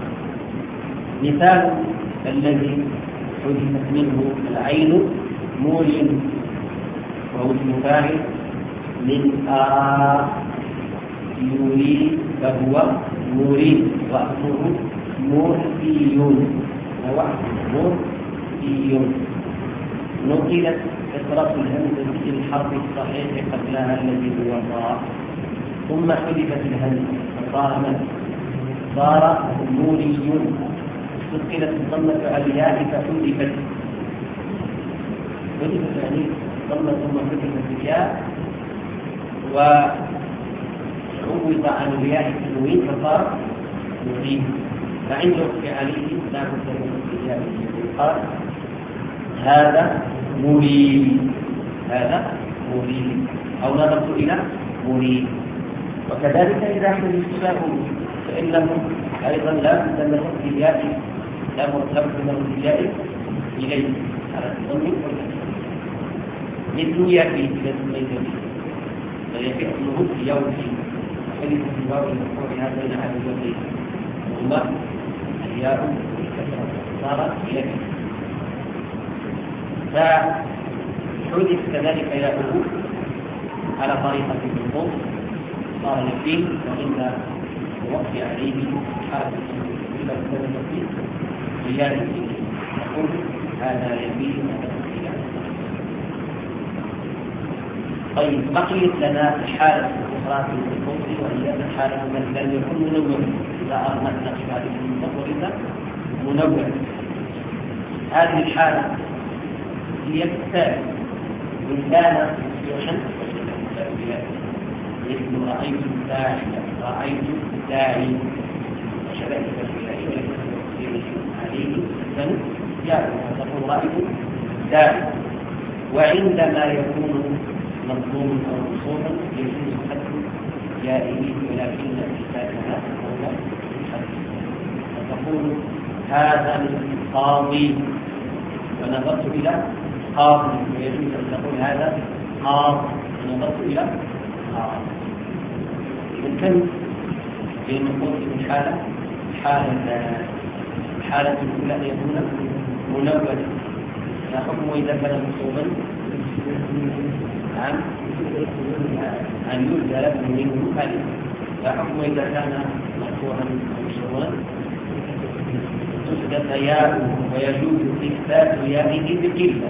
Speaker 2: مثال الذي حذفت منه العين مول، وهو اسم فاعل من آه يريد فهو مريد، وأصله مرئيون، هو مرئيون. نقلت كسرة الهمزة في الحرف الصحيح قبلها الذي هو ضاء، ثم حذفت الهمزة فصار من صار نوريون، نقلت الضمة على الياء فحذفت حذفت يعني ضمة ثم حذفت الياء وعوض عن الياء التنوين فصار نوري، فعند وقف عليه لا بد من الياء قال هذا مريد، هذا مريد، أو نظرت إلى مريد. وكذلك إذا حدث تشابه فإنه أيضا لا بد من رد الياء، لا بد من رد الياء إليه على الضم مثل يأتي إلى سميت به، فيأتي أصله يوم حدث في الواو المفعول بين هذا الوجهين ثم الياء صارت يأتي، فحدث كذلك ياءه على طريقة النصوص صار يقين، وإن الوقف عليه حالة إلا كذلك فيه رجال يقول هذا يقين هذا يقين. طيب بقيت لنا الحالة الأخرى في النصوص، وهي الحالة التي لم يكن منوّا، إذا أردنا هذه النصوص منوّا. هذه الحالة هي التالي: إن كان مفتوحا مثل رأيت الداعي، رأيت الداعي وشبكة الداعي عليه السن جاء تقول رأيت الداعي. وعندما يكون مضمون أو منصوبا يجوز حذف يائه، ولكن إثباتها أولى بالحذف، فتقول هذا القاضي ونظرت إلى قاضي، ويجوز أن تقول هذا قاضي ونظرت إلى قاضي. كم بين النصوص من حالة حالة الحالة الأولى أن يكون منوّا، لا حكم إذا كان منصوبا عن أن يبدل منه ألف، لا حكم إذا كان مرفوعا أو مجرورا تثبت ياؤه، ويجوز إثبات يائه بقلة.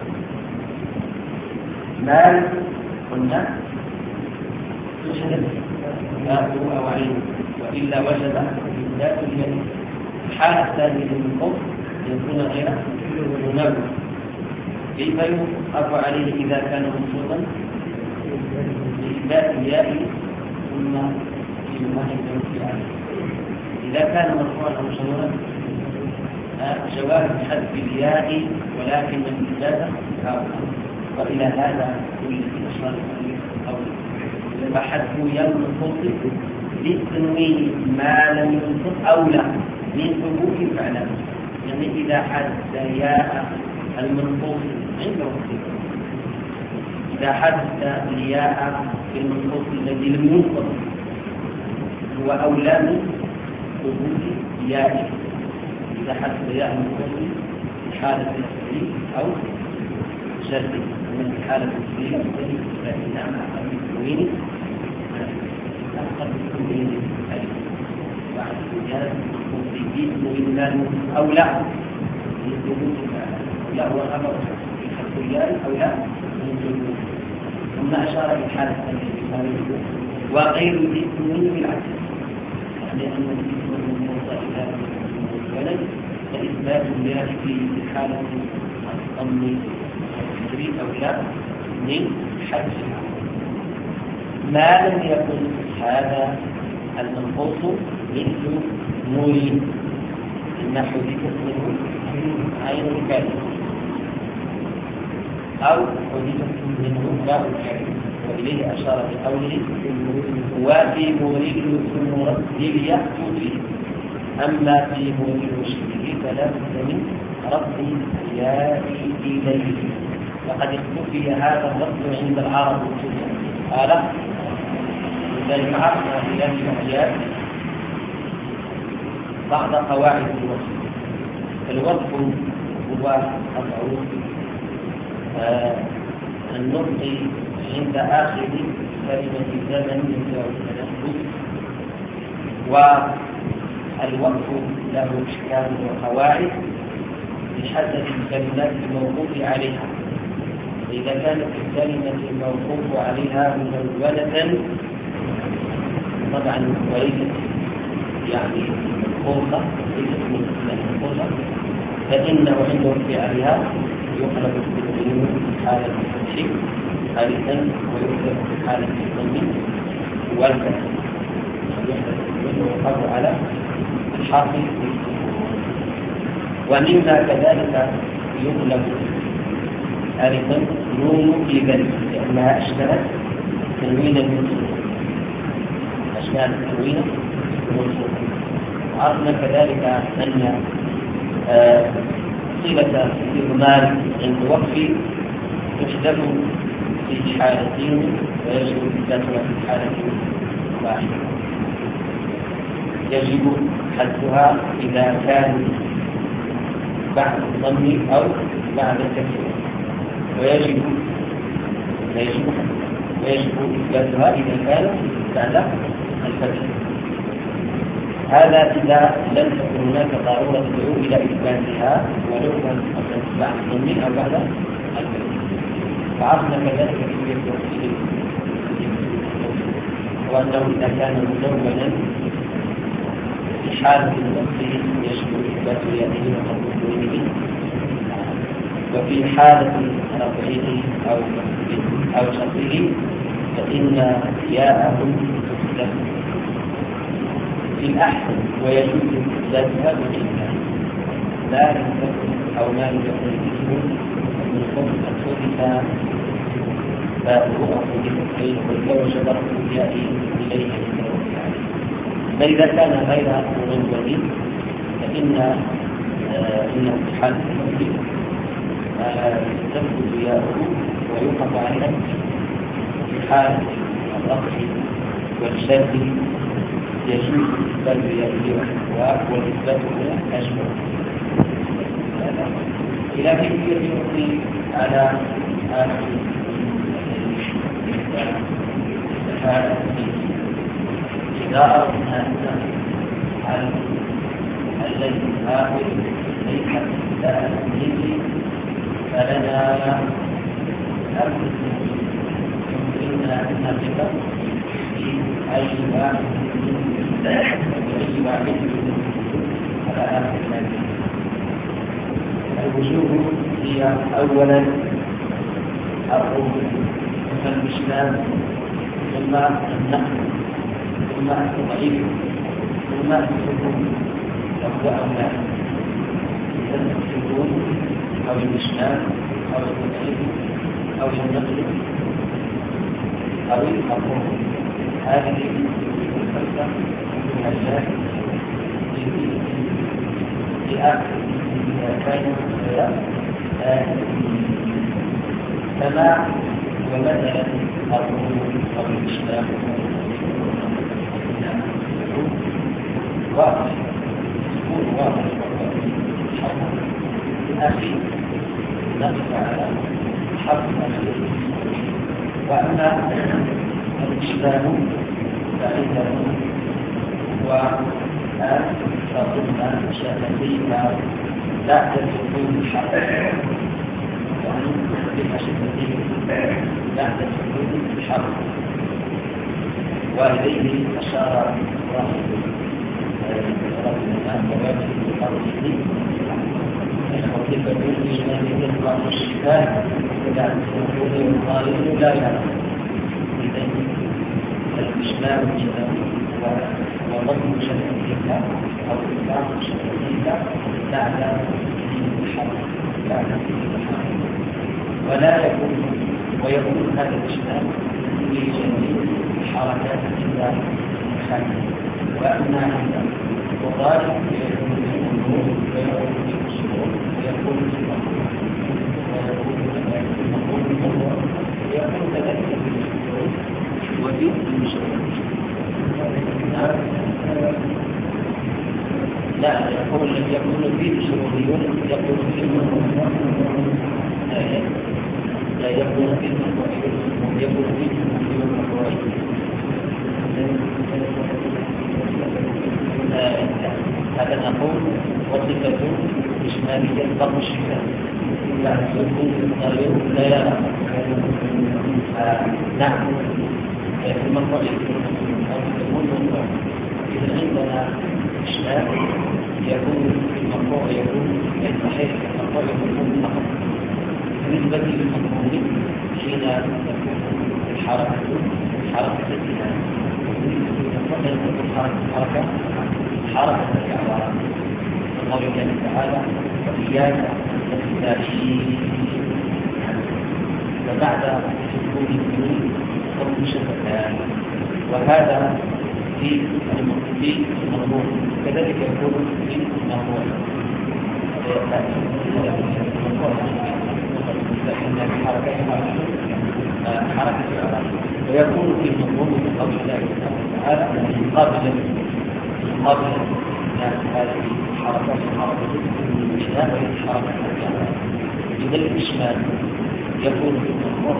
Speaker 2: مال قلنا تشهد ياؤه أو عينه، وإلا وجب إثبات الياء. الحالة الثانية من القول يكون غير منوّا، كيف يوقف عليه إذا كان منصوبا بإثبات الياء ثم في المعنى عليه. إذا كان مرفوعا أو مجرورا جواز حذف الياء ولكن الإثبات أولى، وإلى هذا كل في أشهر أو فحذف ياء المنصوب بالتنوين ما لم ينطق أولى من ثبوت فعلا، يعني إذا حدث ياء المنقوص عند وقته، إذا حدث الياء في المنقوص الذي لم ينطق هو أولى من ثبوت يائه، إذا حدث ياء المنقوص في حالة التسليم أو شرطه، من حالة التسليم فإنها مع التنوين أقل التنوين بعد الزيادة في تنوين أو لا لا هو الأمر في خلق الياء أو لا ثم أشار إلى حالة التنوين وغير ذي التنوين بالعكس، يعني أن التنوين موضع إلى الولد فإثبات الياء في حالة الضم والتجريد أو لا من حدث ما لم يكن هذا المنقوص مثل نورين النحو حدثت منه عين الكلمة أو حدثت منه باء الكلمة، وإليه أشار بقوله وفي مريد المرتب يحدث فيه، أما في مريد مشبه فلا بد من رد الياء إليه، وقد اختفي هذا الرد عند العرب قال لذلك عرفنا في هذه الأبيات بعض قواعد الوصف. الوصف هو العروض آه النطق عند آخر كلمة زمن يبدأ التنفس، والوقف له أحكام وقواعد بحسب الكلمات الموقوف عليها. إذا كانت الكلمة الموقوف عليها مدونة طبعا وليست يعني منقوصة ليست منقوصة فإنه عند ارتفاعها يقلب التنوين في حالة الفتح ثالثا ويقلب في حالة الضم والكسر، ويقلب على الحرف. ومما كذلك يقلب ثالثا نون في ذلك لأنها أشبهت تنوين المنصوب، أشبهت تنوين المنصوب. عرفنا كذلك أن صلة الإضمار عند وقف تحدث في حالتين ويجب إثباتها في حالة واحدة. يجب حذفها إذا كان بعد الضم أو بعد الكسر، ويجب ويجب ويجب إثباتها إذا كان بعد الفتح. هذا إذا لم تكن هناك ضرورة تدعو إلى إثباتها ولو كان بعد الضم أو بعد الفتح. فعرفنا كذلك في التوحيد وأنه إذا كان مدونا في حالة النص يجب إثبات يده وتقويمه، وفي حالة رفعه أو أو شطره فإن ياءه تثبت في الأحسن ويجوز إثباتها بالإثبات، لا يثبت أو ما يثبت الاسم من قبل أن باءه أو حدثت غيره وجب رفع الياء إليه. فإذا كان غير منوي فإن إنه في حالة التوحيد تثبت ياءه ويوقف عليها في حالة الرفع والشد يجوز إثبات يائه والإثبات هنا أشبه. إلى كيفية الوقف على آخر إذا أردنا أن على الذي آخر ليس لا الذي فلنا أمر يمكننا أن نقف في أي واحد من أي واحد على آخر الذي. الوجوه هي أولا الروح ثم الإسلام ثم النقل ثم التضعيف ثم السكون وهو أولى السكون أو الإسلام أو التضعيف أو النقل أو الروح. هذه في آخر سماع ومثلا الظهور أو الإشباه واضح يكون واضح أخي نقف على حرف أخير. وأما الإشباه فإنه وآن فضلنا شفتيك بعد سكون الحرف يعني بما شفتيك بعد سكون الحرف. وإليه أشار رحمه الآن بواجه الحرف وكيف يمكن أن يطلق الشفاء بعد سكون الظالم لا يعلم الإشباه وضم شفتيك أو إطلاق شفتيك بعد الحرف بعد الحرف. ولا يكون ويكون هذا الإشباه في جميع الحركات إلا الخلف. وأما عند الضارب يكون في النور ويكون في الشروط ويكون في المقول ويكون في المقول ويكون كذلك في الشروط وفي المشروط. لا يقول يكون فيه شروطيون يكون فيه لا يكون فيه يكون فيه هذا نقول وصفة إشمالية ضم الشفاء بعد سكون الطريق لا يرى. نعم في المنطقة يكون منطقة. إذا عندنا إشمال يكون المرفوع يكون صحيح المرفوع يكون فقط بالنسبة للمفهوم حين الحركة حركة الاتجاه حركة حركة الأعراض. الله تعالى وإياك التأشير وبعد سكون الدين ضم شفتان. وهذا في المرفوع كذلك يكون في المرفوع لأن الحركة حركة الأعراض. ويكون في المرفوع بقول الله تعالى قابلا قابلا هذه الحركات الحركة الإشمال وهي الحركة الأعراض. إذا الإشمال يكون في المرفوع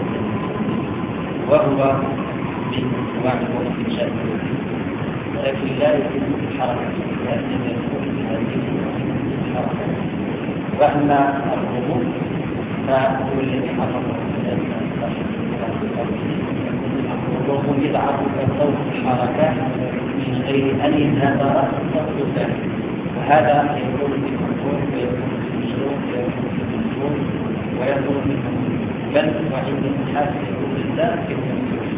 Speaker 2: وهو من أنواع الوقت الشاذة ولكن لا يكون في الحركة لأنه يكون في هذه الحركة. وأما الغموض فهو الذي حفظه الغموض يضعف صوت الحركات من غير أن ينهض الصوت ذلك. وهذا يكون في المنظور ويكون في المشروع ويكون في المنظور ويكون في المنظور بل وعند الحاسة يكون بالذات في المنظور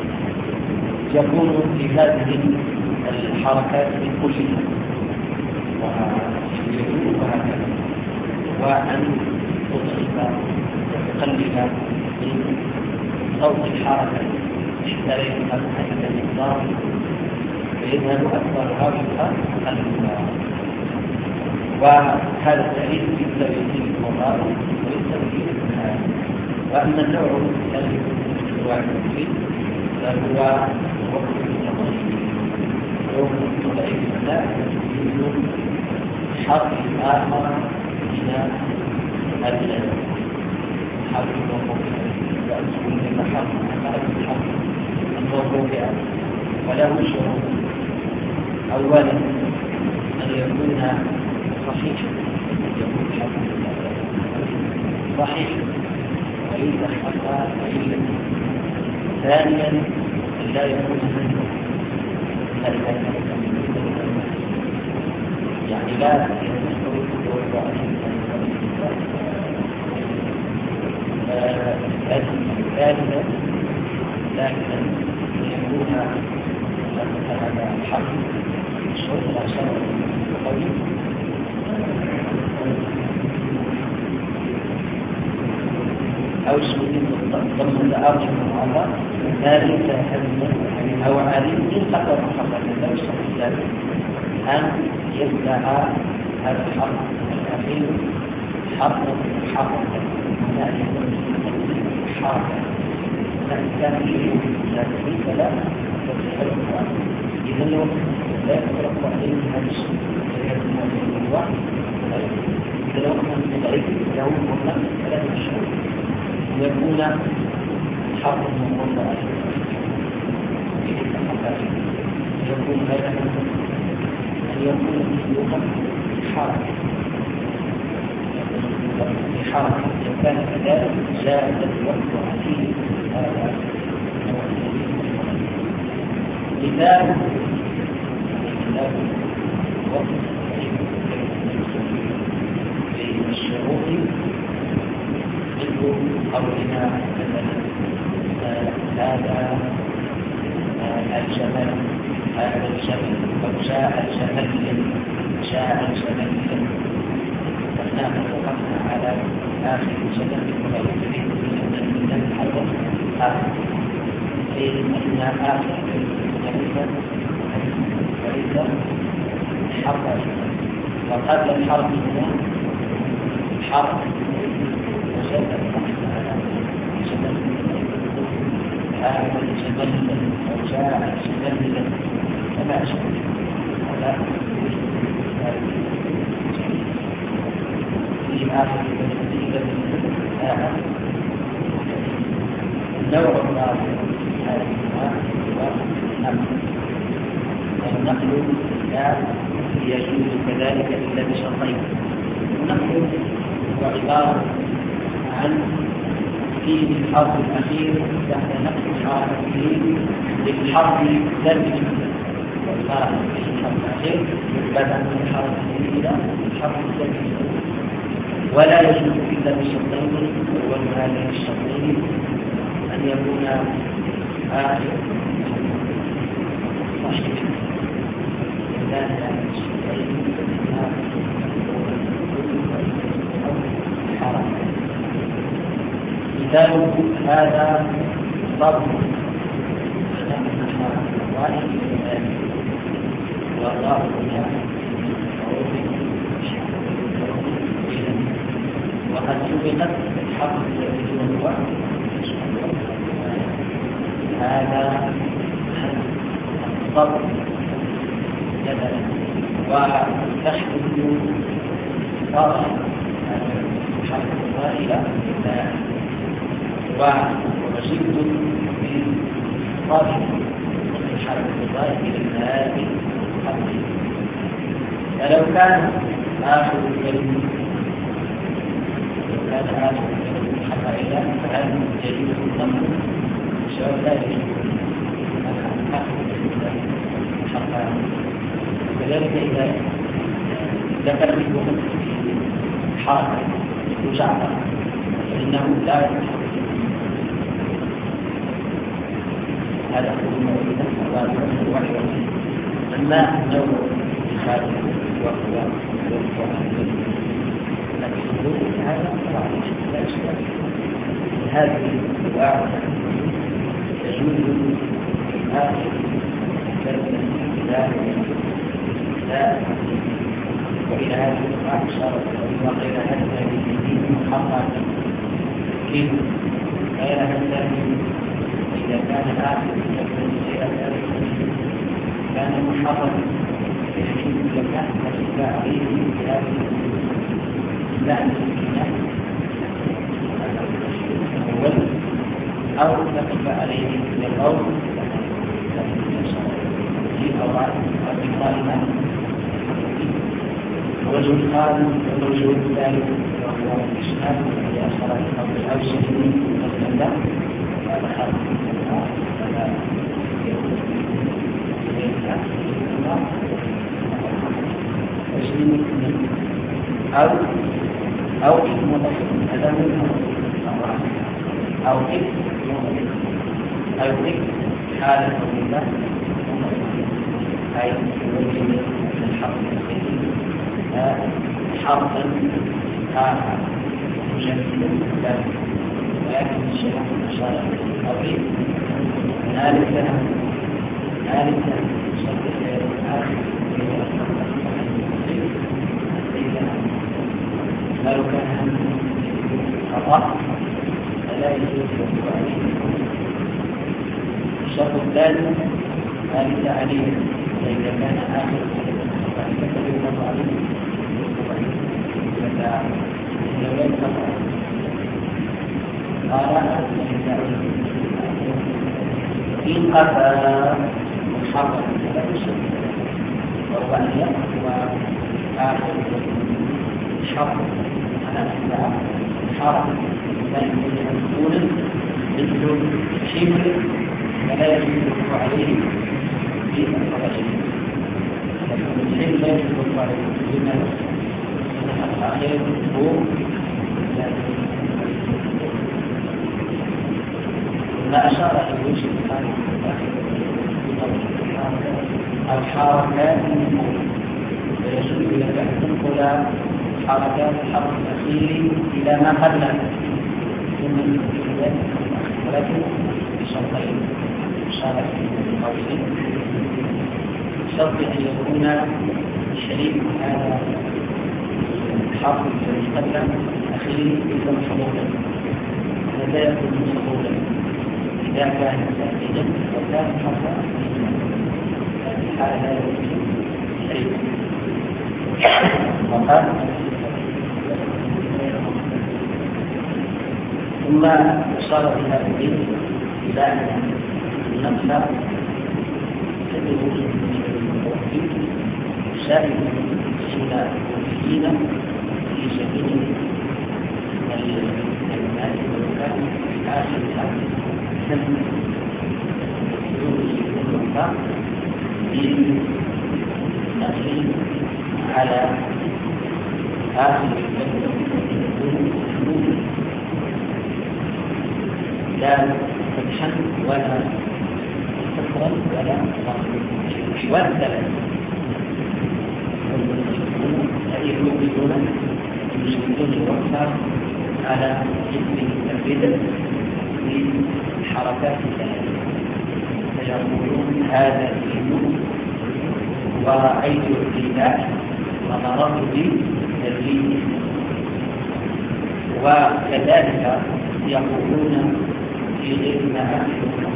Speaker 2: يكون في هذه الحركات كلها وهكذا. وأن تضعف وتقلل من صوت الحركة حتى لا يذهب هذا المقدار فيذهب أكثرها ويبقى أقلها. وهذا التأليف يبدأ به المضارع ويبدأ به الحال. وأما النوع الذي يواجه فيه فهو وقت التضعيف يوم التضعيف لا يوجد حرف آخر إلى الجنة حرف الوقوف يكون لك حرف آخر الحرف الوقوف وله شروط. أولا أن يكون صحيح يكون حرف صحيح وليس حرف إلا. ثانيا لا يكون يعني لا ثالثا لكن يكون هذا الحق الشرط لا شرط قوي. أو الشروط ضمن الأرجح من الله ذلك أدنى أو عليم إن تقدر فقط لا يستطيع أن يبدأ هذا الحرف الأخير حرفا حرفا لا يكون حرفا فإن كان فيه ذلك فلا يصح القرآن. إذا لو لا يترك عليه هذا الشيء فيكون الوقت إذا لو كان ضعيف له مطلق فلا يصح ويكون حرف مطلق يكون هذا أن يكون مسلوقا حرف حرف إن كان كذلك جاء الوقت فيه هذا مثال مثال وقت للشروط مثل قولنا مثلا هذا الجمل هذا الجمل أو جاء الجمل جاء الجمل فنحن وقفنا على آخر الجمل وغيره من الحرف آخر إن آخر وليس وليس حرف وقبل الحرف هنا حرف وجد هذا الجمل أو جاء الجمل فما أشبه هذا في آخر النتيجة هذا النوع الآخر هذا هو النقل لا يجوز كذلك إلا بشرطين. النقل هو عبارة عن في الحرف الأخير تحت نقل الحرف الأخير للحرف الثاني والفارق في الحرف الأخير بدأ من الحرف الأخير إلى الحرف الثاني ولا يجوز إلا بشرطين. أول هذه الشرطين أن يكون آخر صحيح لا مثال هذا ضرب واحد والله وقد سبقت الحق الذي هو هذا الضرب جدلا وتحدث فرع الحق الى ومشد في قاضي الحرف الظاهر إلى هذه الحرف. فلو كان آخر الكلمة لو كان آخر الكلمة حتى إلى فهذا يجوز الضم سواء لا يجوز آخر الكلمة حتى كذلك إذا ذكر الوقت حرف مجعفر فإنه لا يجوز هذا هو الموضوع الواحد. أما نوع خارج وهو لكن هذا لا إشكال. هذه الأنواع تجوز آخر كلمة لا لا وإلى هذه الأنواع إشارة وغير هذا الدين محقق كيف غير هذا إذا كان آخر كان محرم يجب لك أن عليه بهذه لا الأول أو تقف عليه بالقول في أوراق القائمة وجه القائم ووجه الثالث وهو الإشهاد لأشهر الأرض أو الشهرين والسلام أو أو اسم مضاف هذا من أو اسم أو اسم حالة الله أي يوجد الحرف حرفا آخر مجددا ولكن الشيخ أشار أو اسم ذلك ذلك لو كان خطأ فلا يجوز عليه. الشرط الثالث ذلك عليه فإذا كان آخر فيكتب عليه قال إن قفى محرم فلا يشرك وهو أن يقفى آخر شرط على أسباب حرم لا يمكن أن يكون مثل شبر فلا يجوز عليه في الخرج لكن الشبر لا يجوز عليه لماذا؟ لأن الأخير هو ما أشار إلى وجه الحركات ويجب إلى أن تنقل حركات الحرف الأخير إلى ما قبله ثم ولكن بشرطين إشارة قوسين شرط أن يكون شريك هذا الحرف الذي قبله الأخير يكون حضورا ولا يكون حضورا إذا كان ساكنا وكان حرفا في حال لا يكون شريك وقال ثم أشار إلى الدين إلى أن النفس تدعو شاهد إلى الدين في سبيل الكلمات والكلام في آخر الحديث بالنفس على آخر لا فتحا ولا كسرا ولا ولا ثلاث الذي يوجدون المشركون الوفاء على اسم البدع في حركات الثلاث فيقولون هذا الدين ورأيت الابتداع ومررت بالتدريب وكذلك يقولون في غير ما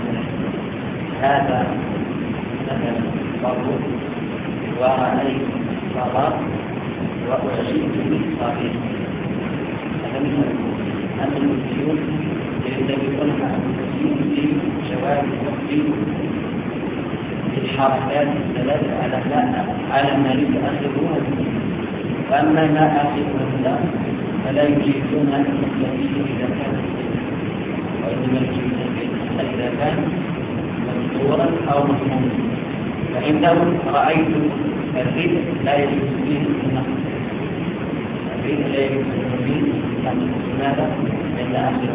Speaker 2: هذا مثلا فرض ورأيت صلاة وأعجبت بالصغير هذا مثل أن المسلمون يتبعون المسلمين في جواب الوقت الحركات الثلاثة على ما على ما يتأخرون وأما ما آخرون لا فلا يجيزون الذي إذا كان وإنما يجيزون إذا كان مذكورا أو مفهوما فإنه رأيت الريد لا يجوز فيه النقل الريد لا يجوز فيه النقل لماذا؟ لأن آخر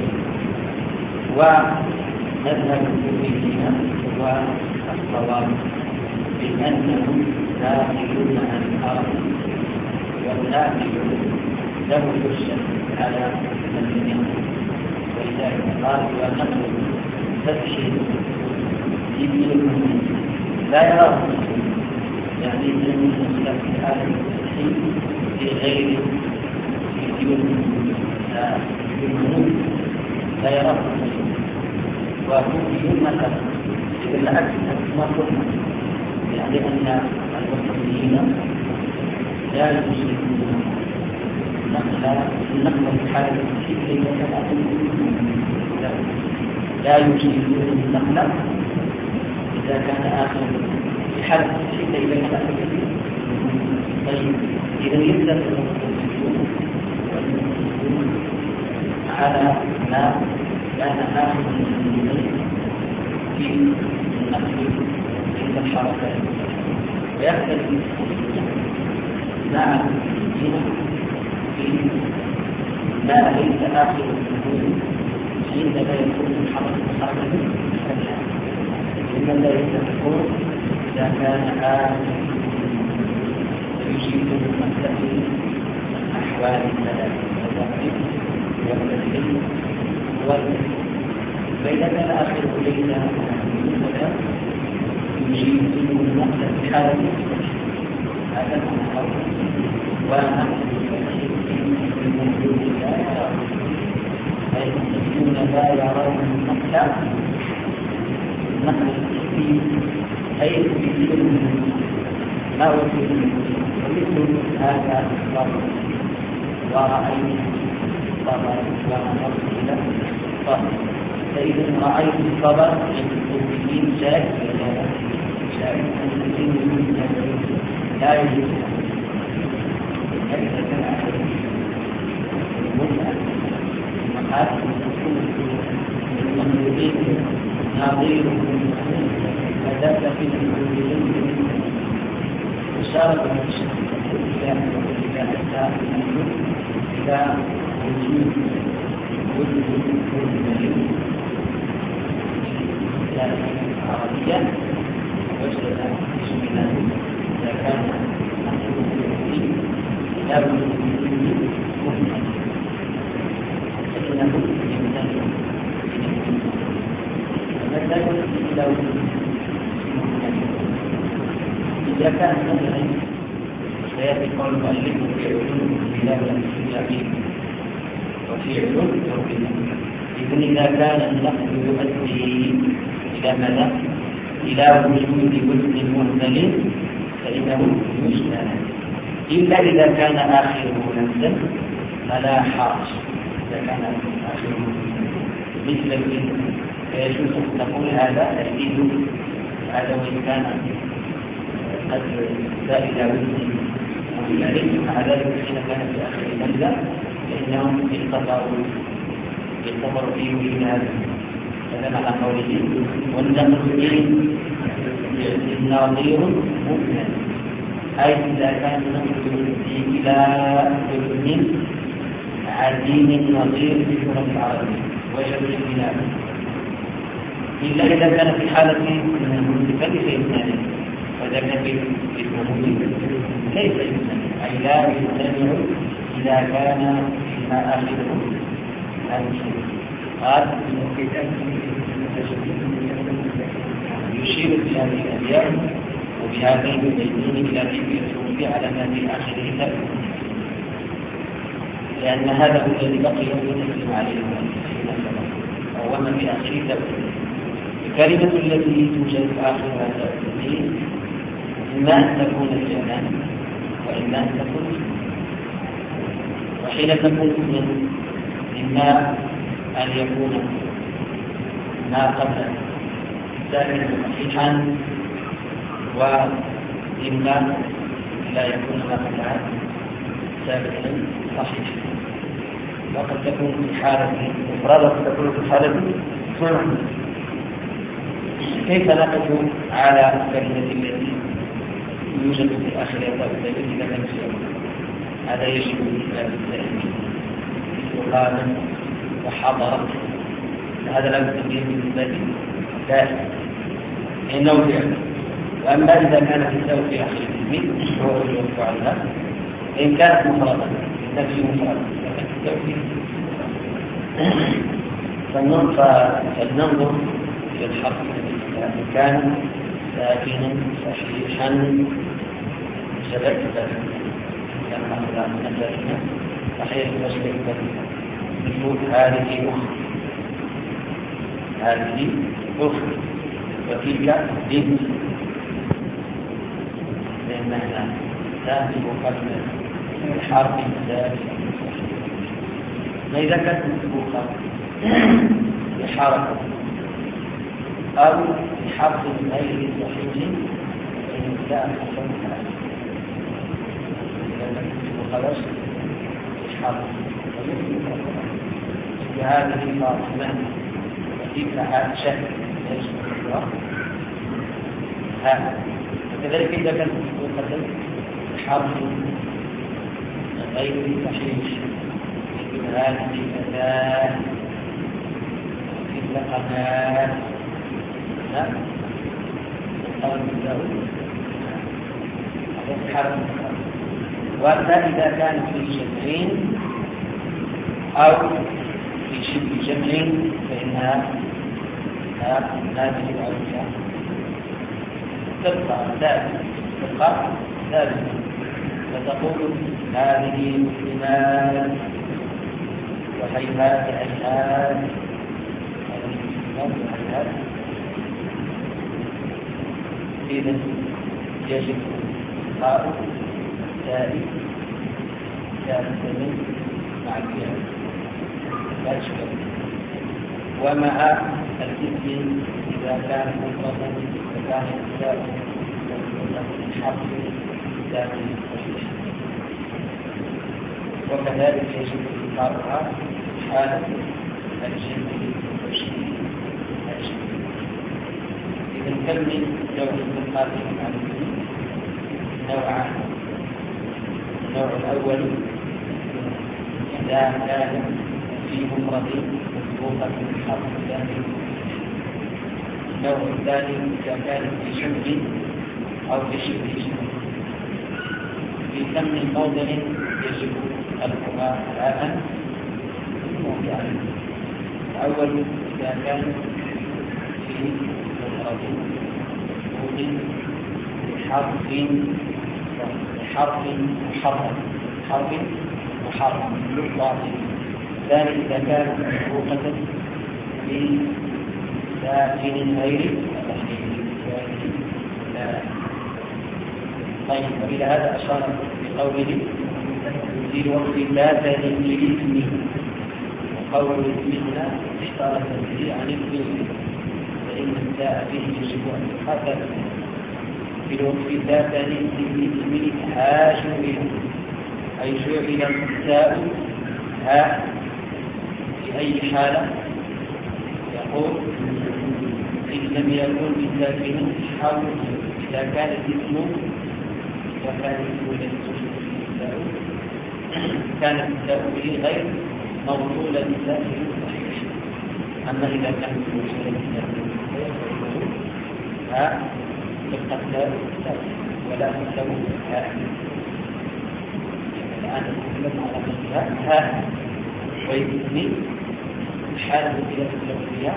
Speaker 2: ومذهب الكوفيين هو الصواب بأنهم داخلون عن الأرض والداخل له حجة على المسلمين ولذلك قال ونقل فتح ابن لا يراه يعني من المسلم في هذا التحريم في غير في ديون المنوب لا يراه وكوفيون مثلا بالعكس ما قلنا يعني أن المسلمين لا يشركون النقل النقل في حالة الشرك لا يشركون النقل إذا كان آخر في حالة الشرك إذا كان آخر طيب إذا يبدأ المسلمون على ما كان آخر المسلمين في النقل عند الحركات ويختلف مع المسلمين في ما ليس آخر الدخول عندما يكون الحركة حركة لمن لا يتفقون إذا كان آخر يجيب المسلمين أحوال الثلاثة والتفريق والتسليم والتسليم فإذا كان آخر ليس مثلا يجيب النقل في حالة هذا هو ونقل الموجود لا يرون أي المسلمون لا يرون النقل النقل في أي في ما هو ومثل هذا الضرب ورأيت الصبر ونظرت إلى الصبر فإذا رأيت الصبر المسلمين شاهد شاهد المسلمين لا يجوز ليس كالأحد المتعة المقاصد المخلوقين ناظير فدل في المسلمين إشارة إلى إلى وجود وجود المسلمين العربية وجد اسمنا إذا كان المسلمين لا وجود المسلمين مهمة فإنه يمتنع فمثلا إلى وجود إذا كان مثلا سيأتي قول المؤلف في علوم بلاد الإسلامية وفي علوم التوحيد إذن إذا كان النقل يؤدي إلى ماذا؟ إلى وجود وزن مهمل فإنه يشمل إلا إذا كان آخره نفسا فلا حرج إذا كان آخره مثل الإذن فيجوز أن تقول هذا الإذن هذا وإن كان قد زائد وزن مهمل مع ذلك حين كان في آخر المنزل فإنهم يعتبروا يعتبر فيه وجود هذا هذا معنى قوله والنقل نظير مؤمن أي إذا كان النقل إلى حكم عديم النظير في اللغة العربية وجد البلاد إلا إذا كان في حالة من المنتفى ليس يمتنع وإذا كان في المنتفى ليس يمتنع أي لا يمتنع إذا كان فيما آخره هذا الشيء قال يشير بهذه الأبيات وبهذين البيتين إلى كيفية الوقوع على ما في آخره لا لأن هذا هو الذي بقي يسلم عليه وهو ما في آخره لا الكلمة التي توجد في آخر هذا البيت إما أن تكون فعلا وإما أن تكون وحين تكون من إما أن يكون ما قبل ذلك صحيحا وإما لا يكون ما قبلها ثابتا صحيحا وقد تكون في حالة أخرى وقد تكون في حالة صنع كيف نقف على الكلمة التي يوجد في آخر الدليل إذا كان هذا يجب الإسلام الدائمي مثل قال وحضرت هذا لا يستطيع بالنسبة دائم إنه فعل وأما إذا كانت التاء في آخر الاسم هو يوقع عنها إن كانت مفردة نفسه مفردة فلننظر في الحرف إن كان ساكنا صحيحا سبب كما أخذ من ساكنا صحيح مسلك مثل هذه أخرى هذه أخرى وتلك بنت لأنها تأتي قبل الحرف الثالث فإذا كانت مسبوقة بحركة أو بحرف غير صحيح فإن لا حكمها إذا لم تخرج بحرف هذه فاطمة وتلك عائشة يشبه هذا وكذلك إذا كانت مسبوقة بحرف غير صحيح مثل هذه الأداة مثل قناة لا قول الدولة هذا حرف وأما إذا كان في شكلين أو في شبه جمع فإنها هذه الأوجه تبقى ثابتة تبقى ثابتة فتقول هذه مسلمات وهيهات هيهات هذه مسلمات وهيهات. إذا يجب إبقاء ثابت ثابتا مع الفعل لا إشكال. ومع الاسم إذا كان مفردا فكان التاء حرف ذات صحيح. وكذلك يجب إظهارها حالة الجمع والتشكيل. إذا نكمل نوع التقاطع عن نوعان. النوع الأول إذا كان في مفرد مسبوقة بالحرف الثاني. النوع الثاني إذا كان في شبه أو في شبه شبه. في كم موضع يجب خلقها هاء موضعا. الأول إذا كان في مفرد مسبوق بحرف بحرف محرم حرف محرم باطل. ثاني إذا كانت مسبوقة بساكن غير صحيح. طيب وإلى هذا أشار بقوله في الوقت لا تلم لاسمه. وقول اسمنا اشترط به عن الاسم فإن التاء به يجب أن يحقق. في الوقت لا تلم لاسمه هاشم أي جعل التاء ها في أي حالة. يقول إن لم يكن بالساكن حرف إذا كان الاسم إذا كان الاسم كانت التاء به غير موصولة بالساكن صحيح. أما إذا كانت موصولة بالساكن ها تبقى التاء ولا تستوي ها. الآن نتكلم على مثلها ها ويسمي حالة الخلاف اللفظية.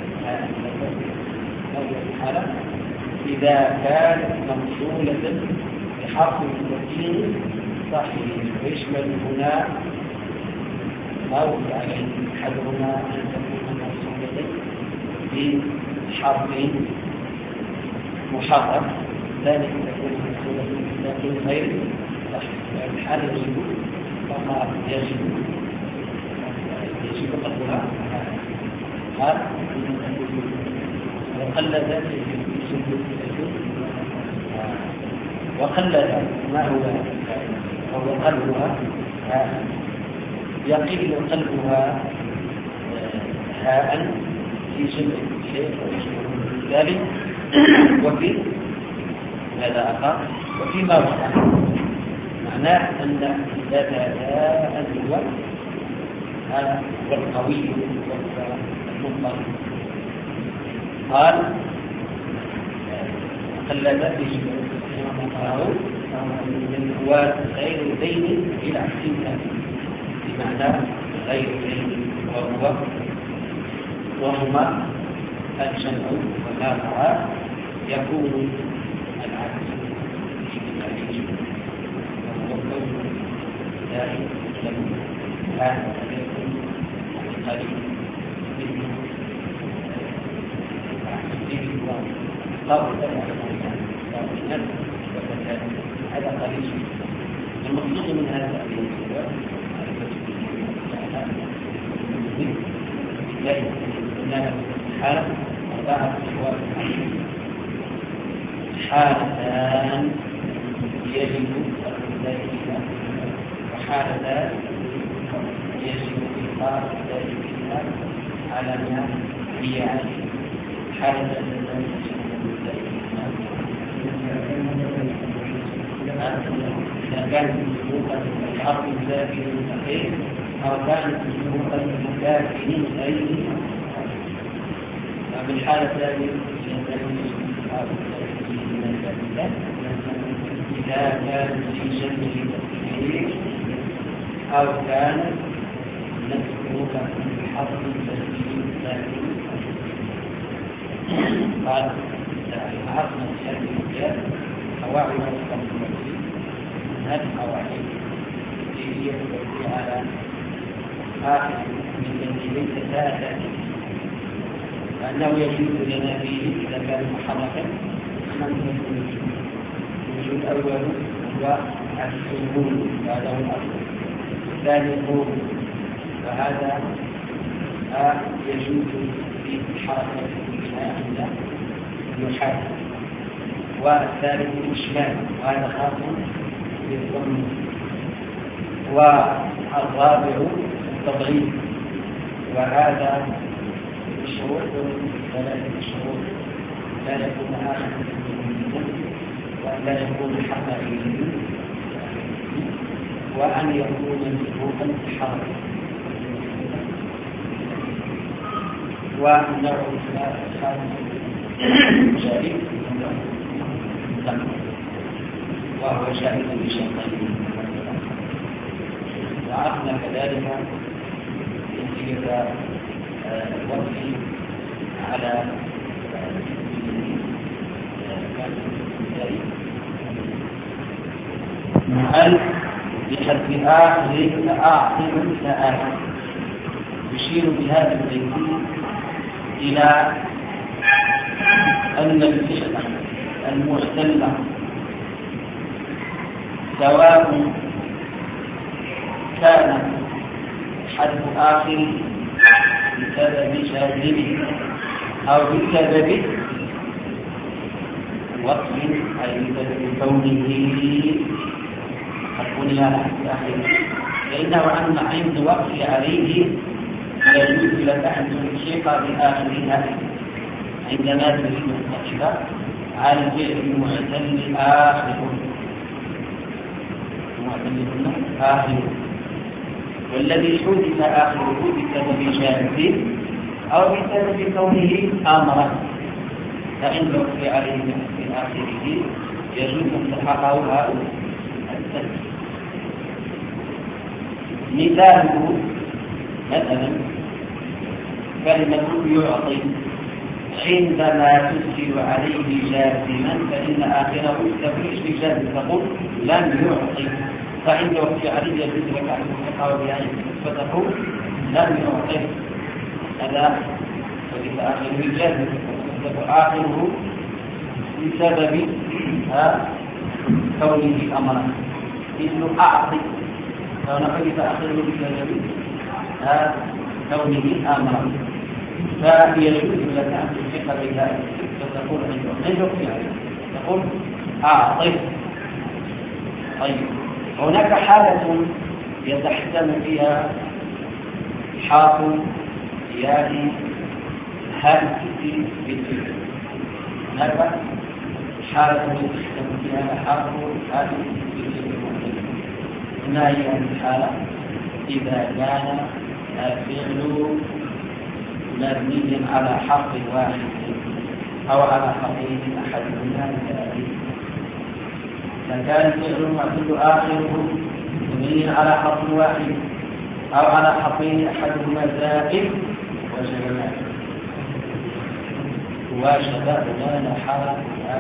Speaker 2: هذه الحالة إذا كانت موصولة بحرف الساكن صحيح ويشمل هنا أو يعني أحدهما أن تكون موصولة بحرف محرك. ثاني تكون موصولة بالساكن غير صحيح. الحالة يجب فما يجب يجب قدرها قال وقلد وقلد ما هو هو قلبها يقل قلبها هاء في جمع شيء ذلك. وفي هذا أخر وفيما وقع معناه أن ذات هاء هو هذا هو القوي والمنطق. قال قلد في جمع من قوات غير زين إلى عكسها بمعنى غير زين وهو وهما الجمع وما معه يكون العكس في العكس وهو القول دائم لم هذا يكون قريب منه قول هذا قليل. المقصود من هذا لا حالة أربعة أحوال. حالتان يجب ذلك وحالتان يجب إظهار ذلك على ما هي عليه. حالتان إذا كانت مسبوقة بحرف ساكن صحيح أو كانت مسبوقة بساكن غير في الحالة الثانية إذا كانت في شكل تفكير أو كانت مسبوقة بحرف ساكن ساكن قال عرفنا في هذه الأشياء قواعد التنظيم من هذه القواعد التي هي تؤدي على آخر من ليس ثلاثة فأنه يجوز لنا فيه إذا كان محركا من الوجود الأول هو السهول هذا هو الأصل. الثاني النور وهذا يجوز في الحركة عند النحاة. والثالث الإشمال وهذا خاص بالضم. والرابع التضعيف وهذا الشروط ثلاثة شروط لا يكون آخر وأن لا يكون حقائقيا وأن يكون مسبوقا بحركة. والنوع الخامس شريك وهو شاهد بشرطين. وعرفنا كذلك كيفية الوقف على هل بحذف آخر آخر آخر يشير بهذا البيت إلى أن الفعل المعتلة سواء كان حذف آخر بسبب شاذ أو بسبب وصف أي بسبب كونه قد بني على حذف آخر، فإنه أن عند وقف عليه يجوز لك أن تلحق بآخرها عندما تريد التقصير على الفعل المعتل آخر المعتل آخر، والذي حدث آخره بسبب شاذ أو بسبب كونه أمرا فإن وقف عليه في آخره يجوز التحقه هؤلاء التسليم. مثاله مثلا كلمة يعطي عندما تدخل عليه جازما فإن آخره تفريش بجازم تقول لم يعطي، فعند وقف عليه يجوز لك أن تلحقه بهذه فتقول لم يعطي هذا فإن آخره جازم آخره بسبب كونه أمرا مثل أعطي كون حدث آخره بسبب كونه آمرا فيجوز لك أن تلحق بها فتقول عنده تقول أعطي. طيب هناك حالة يتحتم فيها حاط ياء هاء بالفعل، هناك حالة يتحتم فيها حاط هاء بالفعل. ما هي الحالة؟ إذا كان الفعل مبني على حرف واحد أو على حرفين أحدهما ثلاثين، فكان الفعل المعتل آخره مبني على حرف واحد أو على حرفين أحدهما زائد وشباب وشباب لا حرف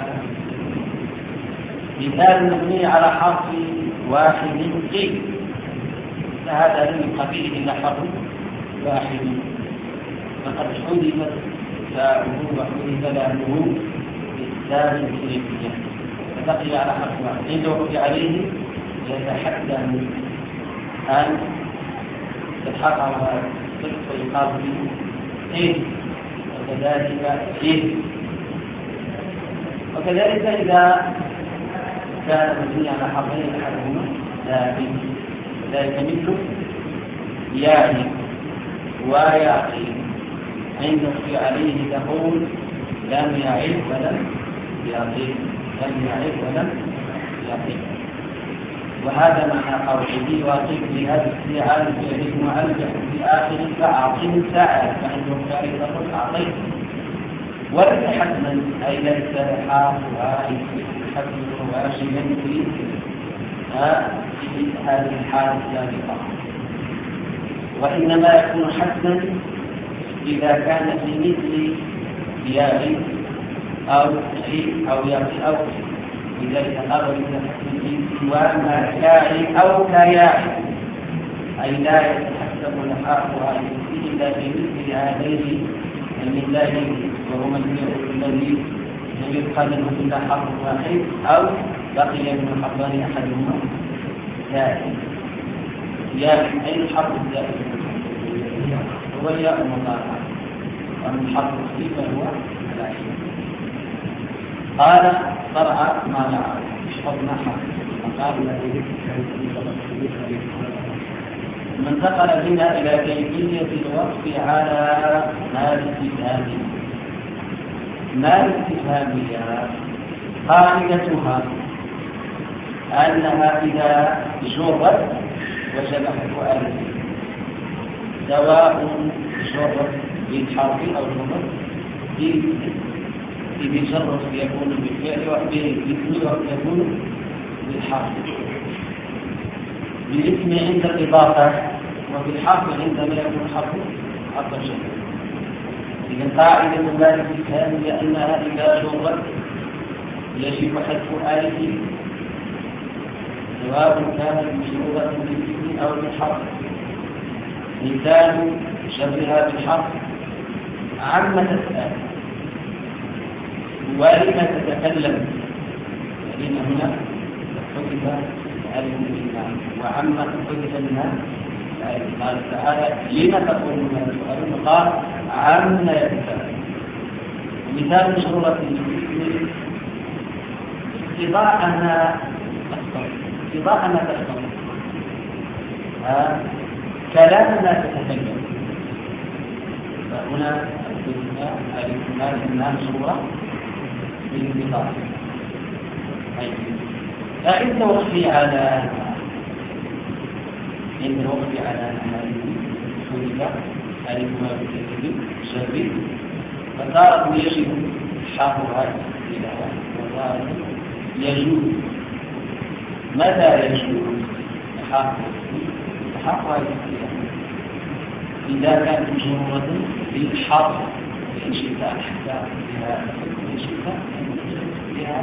Speaker 2: مثال مبني على حرف واحد قيل فهذا من قبيل إلا حرف واحد فقد حذفت فاؤه وحذف لامه بالتالي الكلية فبقي على حرف واحد عند وقف عليه يتحتم أن تتحقق ويقال به إيه وكذلك إيه وكذلك إذا كان مبني على حرفين أحدهما لكن ذلك مثل يعني ويعقل عند وقف عليه تقول لم يعد ولم يعقل لم يعد ولم يعقل. وهذا معنى قوله واقف لهذا الاستعانة الفعل المعلق في آخر فأعطيه ساعة فعند وقف عليه تقول أعطيت وليس حتما أي ليس حرف واحد حتما واجبا في هذه الحالة السابقة، وإنما يكون حتما إذا كان في مثل ياء أو شيء أو ياء أو لذلك أغلب وما ياء أو كياء أي لا يتحسب لحاقها إلا بمثل هذين المثالين وهما الذي لم يبقى منه إلا حرف واحد أو بقي من حرفان أحدهما زائد ياء أي حرف زائد هو ياء المضارع ومن حرف الصفة هو زائد. قال قرأ ما لا حفظنا حرف من انتقل بنا إلى كيفية الوصف على ما الاستفهام ما الاستفهامية قاعدتها أنها إذا جرت وجب حذف ألف سواء جرت بالحرف أو جرت بجرد يكون بالفعل وبالاسم يكون بالحرف بالاسم عند الإضافة وبالحرف عندما يكون حرف حرف الجر. إذا قاعدة ما الاستفهام لأنها إذا جرت يجب حذف ألف سواء كانت مجرورة بالاسم أو بالحرف. مثال جرها بالحرف عما تسأل ولما تتكلم فإن هنا حذف ألف الإيمان وعما حذف منها قال تعالى لما تقول من السؤال قال عما يتساءل. مثال مجرورة بالاسم اقتضاء أن اقتضاء أن تحصل كلام لا تتكلم فهنا الإيمان مجرورة بالانتظار. فإن وقفي على إن وقفي على هذه الحذف ألف ما بالكذب شري فصارت يجب حافظها إلى وصارت يجوز. متى يجوز حافظ حافظها إذا كانت مجرورة بالحرف إن شئت أحكام بها إن شئت بها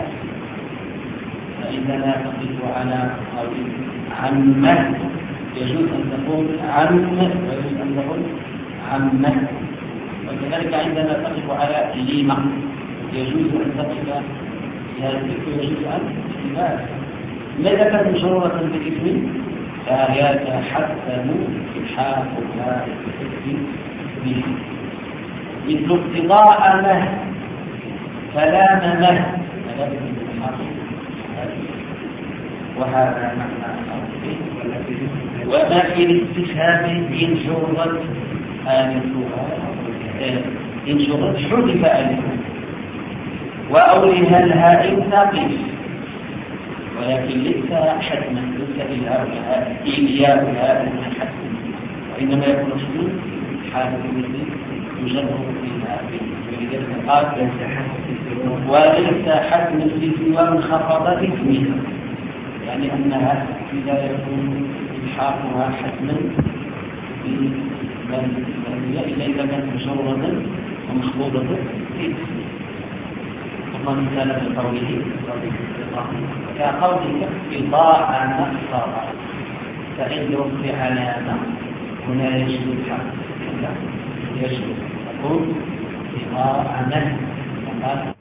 Speaker 2: فإننا نقف على قول عمه يجوز أن تقول عمه ويجوز أن تقول عمه. وكذلك عندما تقف على لما يجوز أن تقف بهذا الذكر ويجوز أن تقف. ماذا كانت مجرورة بالاسم فيتحسن حافظها به مثل اقتضاء مه كلام مه وهذا معنى وما في الاستفهام إن جرت آلفها إن جرت حذف آلفها وأولها الهاء ناقص ولكن ليس حتما ليس إلهاء إلياء حتما وإنما يكون شذوذ حالة مثل يجرد فيها ولذلك قال وليس حتما في سوى انخفض اسمها يعني أنها إذا يكون إلحاقها حتما إذا كانت مجردة ومخفوضة ثم مثال في قوله كقولك إضاء نصر فعند وقف علامة هنا يجب الحق يجب تقول إضاء نصر